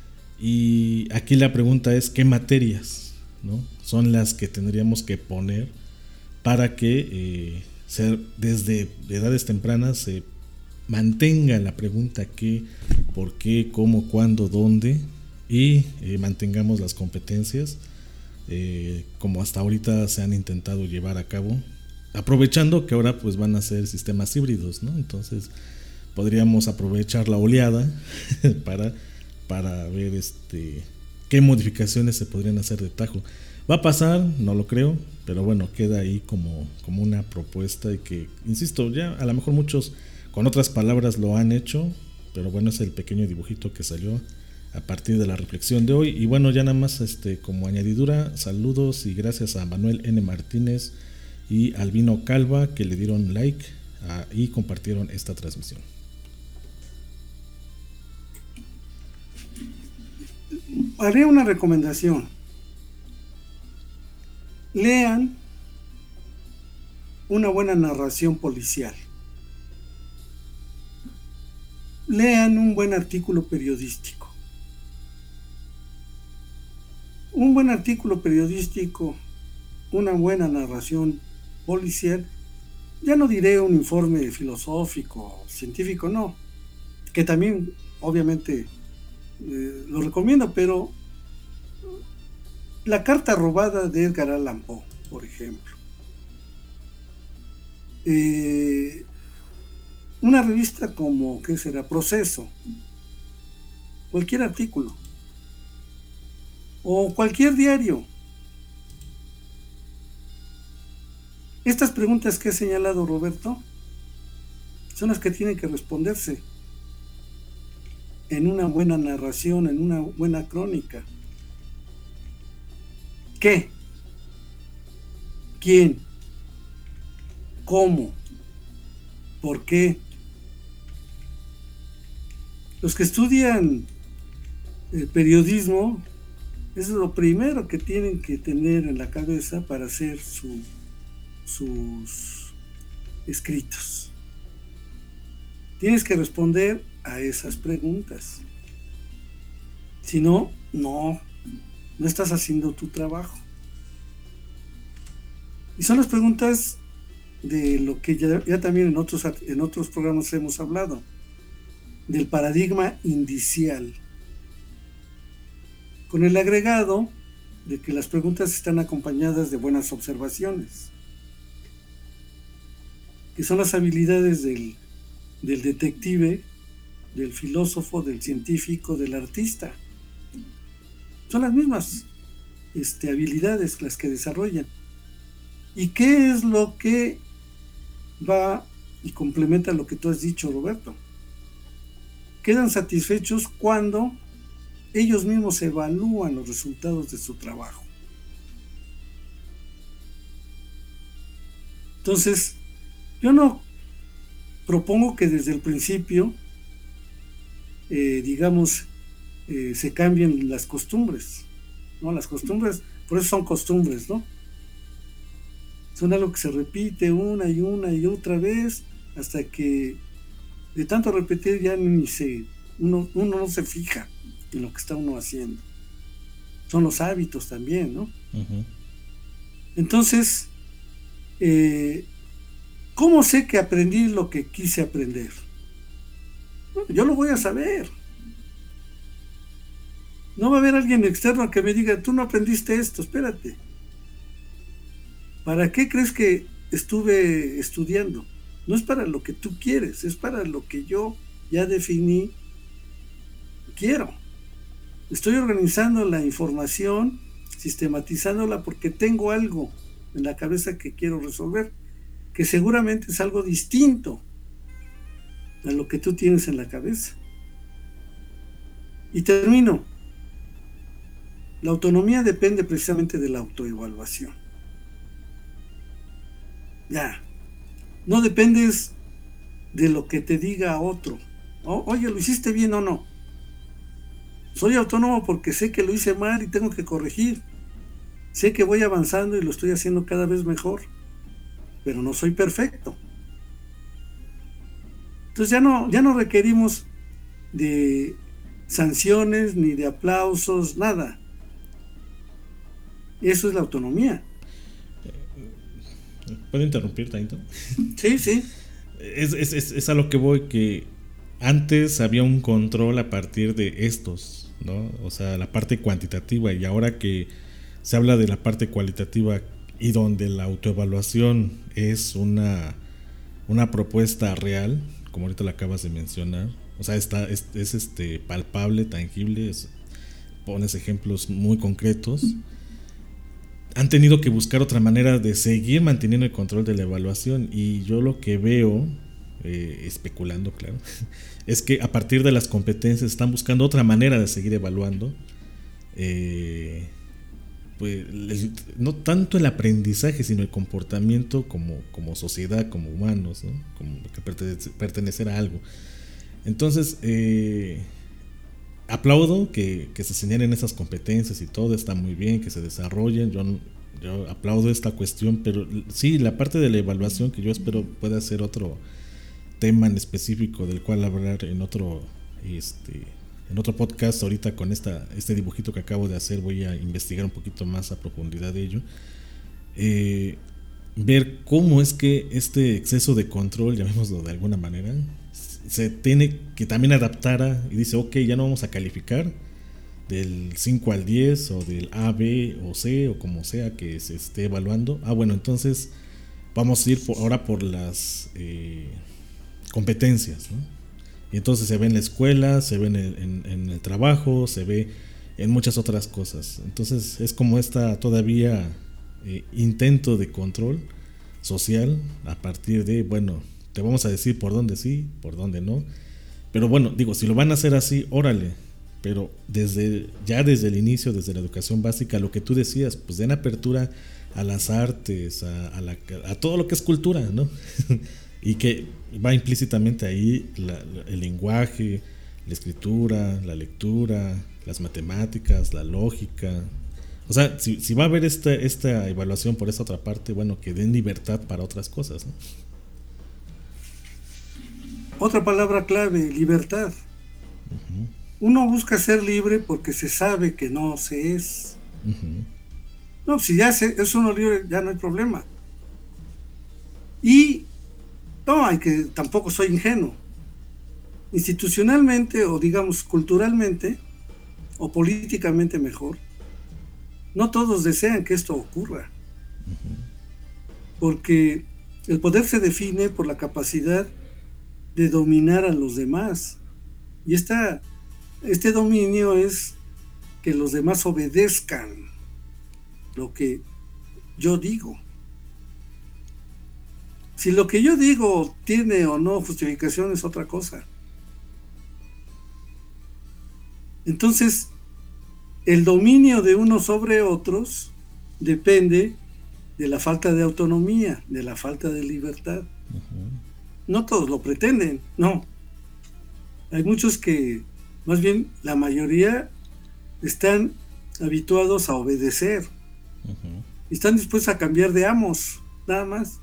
Y aquí la pregunta es, ¿qué materias, ¿no? son las que tendríamos que poner para que eh, ser, desde edades tempranas se mantenga la pregunta qué, por qué, cómo, cuándo, dónde, y eh, mantengamos las competencias eh, como hasta ahorita se han intentado llevar a cabo, aprovechando que ahora pues van a ser sistemas híbridos, ¿no? Entonces podríamos aprovechar la oleada para, para ver este qué modificaciones se podrían hacer de tajo. Va a pasar, no lo creo, pero bueno, queda ahí como, como una propuesta, y que, insisto, ya a lo mejor muchos con otras palabras lo han hecho, pero bueno, es el pequeño dibujito que salió a partir de la reflexión de hoy. Y bueno, ya nada más este como añadidura, saludos y gracias a Manuel N. Martínez y Albino Calva, que le dieron like a, y compartieron esta transmisión. Haré una recomendación. Lean una buena narración policial. Lean un buen artículo periodístico. Un buen artículo periodístico, una buena narración policial, ya no diré un informe filosófico, científico, no, que también obviamente eh, lo recomiendo, pero La carta robada de Edgar Allan Poe, por ejemplo. Eh, una revista como, ¿qué será? Proceso. Cualquier artículo. O cualquier diario. Estas preguntas que ha señalado Roberto son las que tienen que responderse en una buena narración, en una buena crónica. ¿Qué? ¿Quién? ¿Cómo? ¿Por qué? Los que estudian el periodismo, es lo primero que tienen que tener en la cabeza para hacer su, sus escritos. Tienes que responder a esas preguntas. Si no, no, no estás haciendo tu trabajo. Y son las preguntas de lo que ya, ya también en otros, en otros programas hemos hablado, del paradigma indicial, con el agregado de que las preguntas están acompañadas de buenas observaciones, que son las habilidades del, del detective, del filósofo, del científico, del artista. Son las mismas este, habilidades las que desarrollan. ¿Y qué es lo que va y complementa lo que tú has dicho, Roberto? Quedan satisfechos cuando ellos mismos evalúan los resultados de su trabajo. Entonces, yo no propongo que desde el principio, eh, digamos, eh, se cambien las costumbres, ¿no? Las costumbres, por eso son costumbres, ¿no? Son algo que se repite una y una y otra vez hasta que de tanto repetir ya ni se, uno, uno no se fija en lo que está uno haciendo. Son los hábitos también, ¿no? Uh-huh. Entonces, eh, ¿cómo sé que aprendí lo que quise aprender? Bueno, yo lo voy a saber. No va a haber alguien externo que me diga, tú no aprendiste esto, espérate. ¿Para qué crees que estuve estudiando? No es para lo que tú quieres, es para lo que yo ya definí, quiero. Estoy organizando la información, sistematizándola porque tengo algo en la cabeza que quiero resolver, que seguramente es algo distinto a lo que tú tienes en la cabeza. Y termino. La autonomía depende precisamente de la autoevaluación. Ya. No dependes de lo que te diga otro. O, Oye, ¿lo hiciste bien o no? Soy autónomo porque sé que lo hice mal y tengo que corregir. Sé que voy avanzando y lo estoy haciendo cada vez mejor. Pero no soy perfecto. Entonces ya no, ya no requerimos de sanciones, ni de aplausos, nada. Eso es la autonomía. ¿Puedo interrumpir tanto? Sí, sí. Es, es, es, es a lo que voy, que antes había un control a partir de estos, ¿no? O sea, la parte cuantitativa, y ahora que se habla de la parte cualitativa y donde la autoevaluación es una, una propuesta real, como ahorita la acabas de mencionar, o sea, está, es, es este, palpable, tangible, es, pones ejemplos muy concretos. Han tenido que buscar otra manera de seguir manteniendo el control de la evaluación, y yo lo que veo, eh, especulando, claro, es que a partir de las competencias están buscando otra manera de seguir evaluando, eh, pues, no tanto el aprendizaje, sino el comportamiento como, como sociedad, como humanos, ¿no? Como que pertenece, pertenecer a algo. Entonces, eh, aplaudo que, que se señalen esas competencias y todo, está muy bien que se desarrollen, yo, yo aplaudo esta cuestión, pero sí, la parte de la evaluación, que yo espero pueda ser otro tema en específico del cual hablar en otro este en otro podcast. Ahorita con esta este dibujito que acabo de hacer voy a investigar un poquito más a profundidad de ello. Eh, ver cómo es que este exceso de control, llamémoslo de alguna manera, se tiene que también adaptar a, y dice, ok, ya no vamos a calificar del cinco al diez o del A, B o C o como sea que se esté evaluando. Ah, bueno, entonces vamos a ir por, ahora por las eh, competencias, ¿no? Y entonces se ve en la escuela, se ve en el, en, en el trabajo, se ve en muchas otras cosas. Entonces es como esta todavía eh, intento de control social a partir de, bueno, te vamos a decir por dónde sí, por dónde no. Pero bueno, digo, si lo van a hacer así, órale. Pero desde ya desde el inicio, desde la educación básica, lo que tú decías, pues den apertura a las artes, a, a, la, a todo lo que es cultura, ¿no? Y que va implícitamente ahí la, la, el lenguaje, la escritura, la lectura, las matemáticas, la lógica. O sea, si, si va a haber esta, esta evaluación por esa otra parte, bueno, que den libertad para otras cosas, ¿no? Otra palabra clave, libertad. Uh-huh. Uno busca ser libre porque se sabe que no se es. Uh-huh. No, si ya se, es uno libre, ya no hay problema. Y no, hay que, tampoco soy ingenuo. Institucionalmente, o digamos culturalmente, o políticamente mejor, no todos desean que esto ocurra. Uh-huh. Porque el poder se define por la capacidad de dominar a los demás. Y esta, este dominio es que los demás obedezcan lo que yo digo. Si lo que yo digo tiene o no justificación es otra cosa. Entonces, el dominio de unos sobre otros depende de la falta de autonomía, de la falta de libertad. Uh-huh. No todos lo pretenden, no. Hay muchos que, más bien la mayoría, están habituados a obedecer. Uh-huh. Y están dispuestos a cambiar de amos, nada más.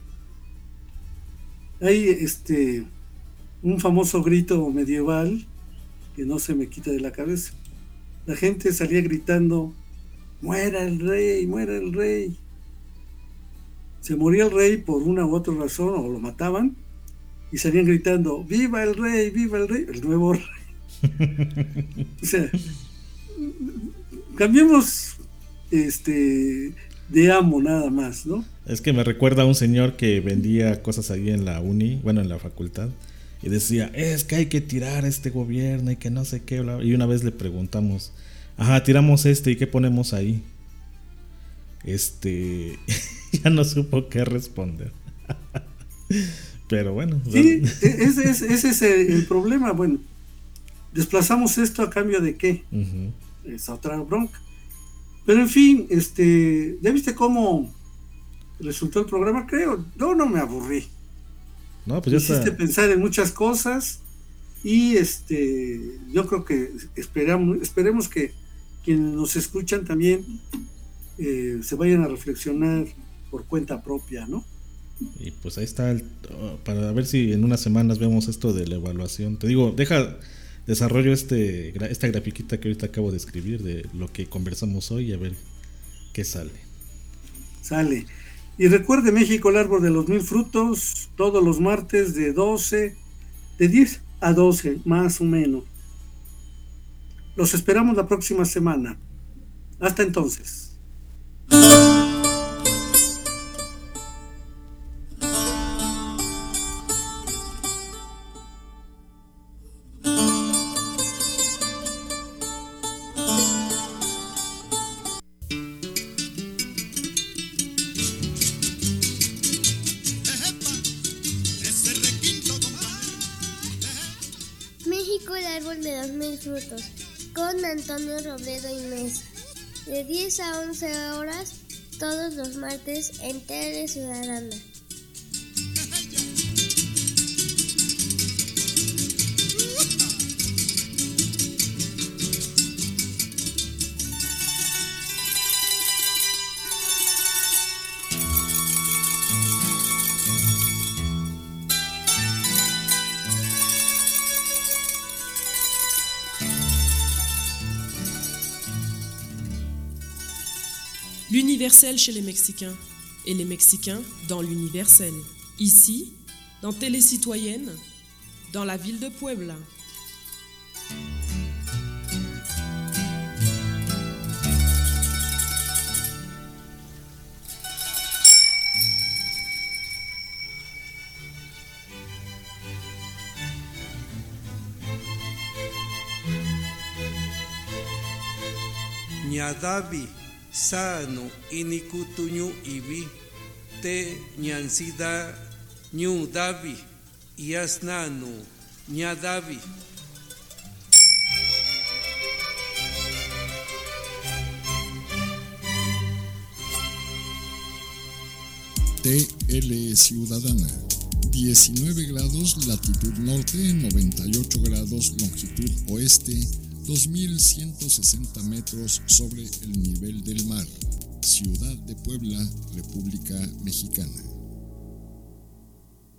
Hay este un famoso grito medieval que no se me quita de la cabeza. La gente salía gritando, muera el rey, muera el rey. Se moría el rey por una u otra razón o lo mataban y salían gritando, viva el rey, viva el rey, el nuevo rey. O sea, cambiemos este de amo nada más, ¿no? Es que me recuerda a un señor que vendía cosas ahí en la uni, bueno, en la facultad, y decía, es que hay que tirar este gobierno y que no sé qué, bla, bla. Y una vez le preguntamos, ajá, tiramos este y qué ponemos ahí. Este, ya no supo qué responder. Pero bueno. Sí, ese es, ese es el, el problema. Bueno, desplazamos esto a cambio de qué. Uh-huh. Es otra bronca. Pero en fin, este, ¿ya viste cómo resultó el programa? Creo, yo no me aburrí. No, pues ya hiciste está. Pensar en muchas cosas y este, yo creo que esperamos, esperemos que quienes nos escuchan también eh, se vayan a reflexionar por cuenta propia, ¿no? Y pues ahí está, el, para ver si en unas semanas vemos esto de la evaluación. Te digo, deja, desarrollo este esta grafiquita que ahorita acabo de escribir de lo que conversamos hoy y a ver qué sale. Sale. Y recuerde, México, el árbol de los mil frutos, todos los martes de doce, de diez a doce, más o menos. Los esperamos la próxima semana. Hasta entonces. México, el árbol de los mil frutos, con Antonio Robledo y Mesa, de diez a once horas, todos los martes en Tele Ciudadana. L'universel chez les Mexicains. et les Mexicains dans l'universel. Ici, dans Télécitoyenne, dans la ville de Puebla. Ñadavi, sano, inikutuñu ibi, te ñansida, ñu davi, yasnanu, ñadavi. T L Ciudadana, diecinueve grados latitud norte, noventa y ocho grados longitud oeste, dos mil ciento sesenta metros sobre el nivel del mar. Ciudad de Puebla, República Mexicana.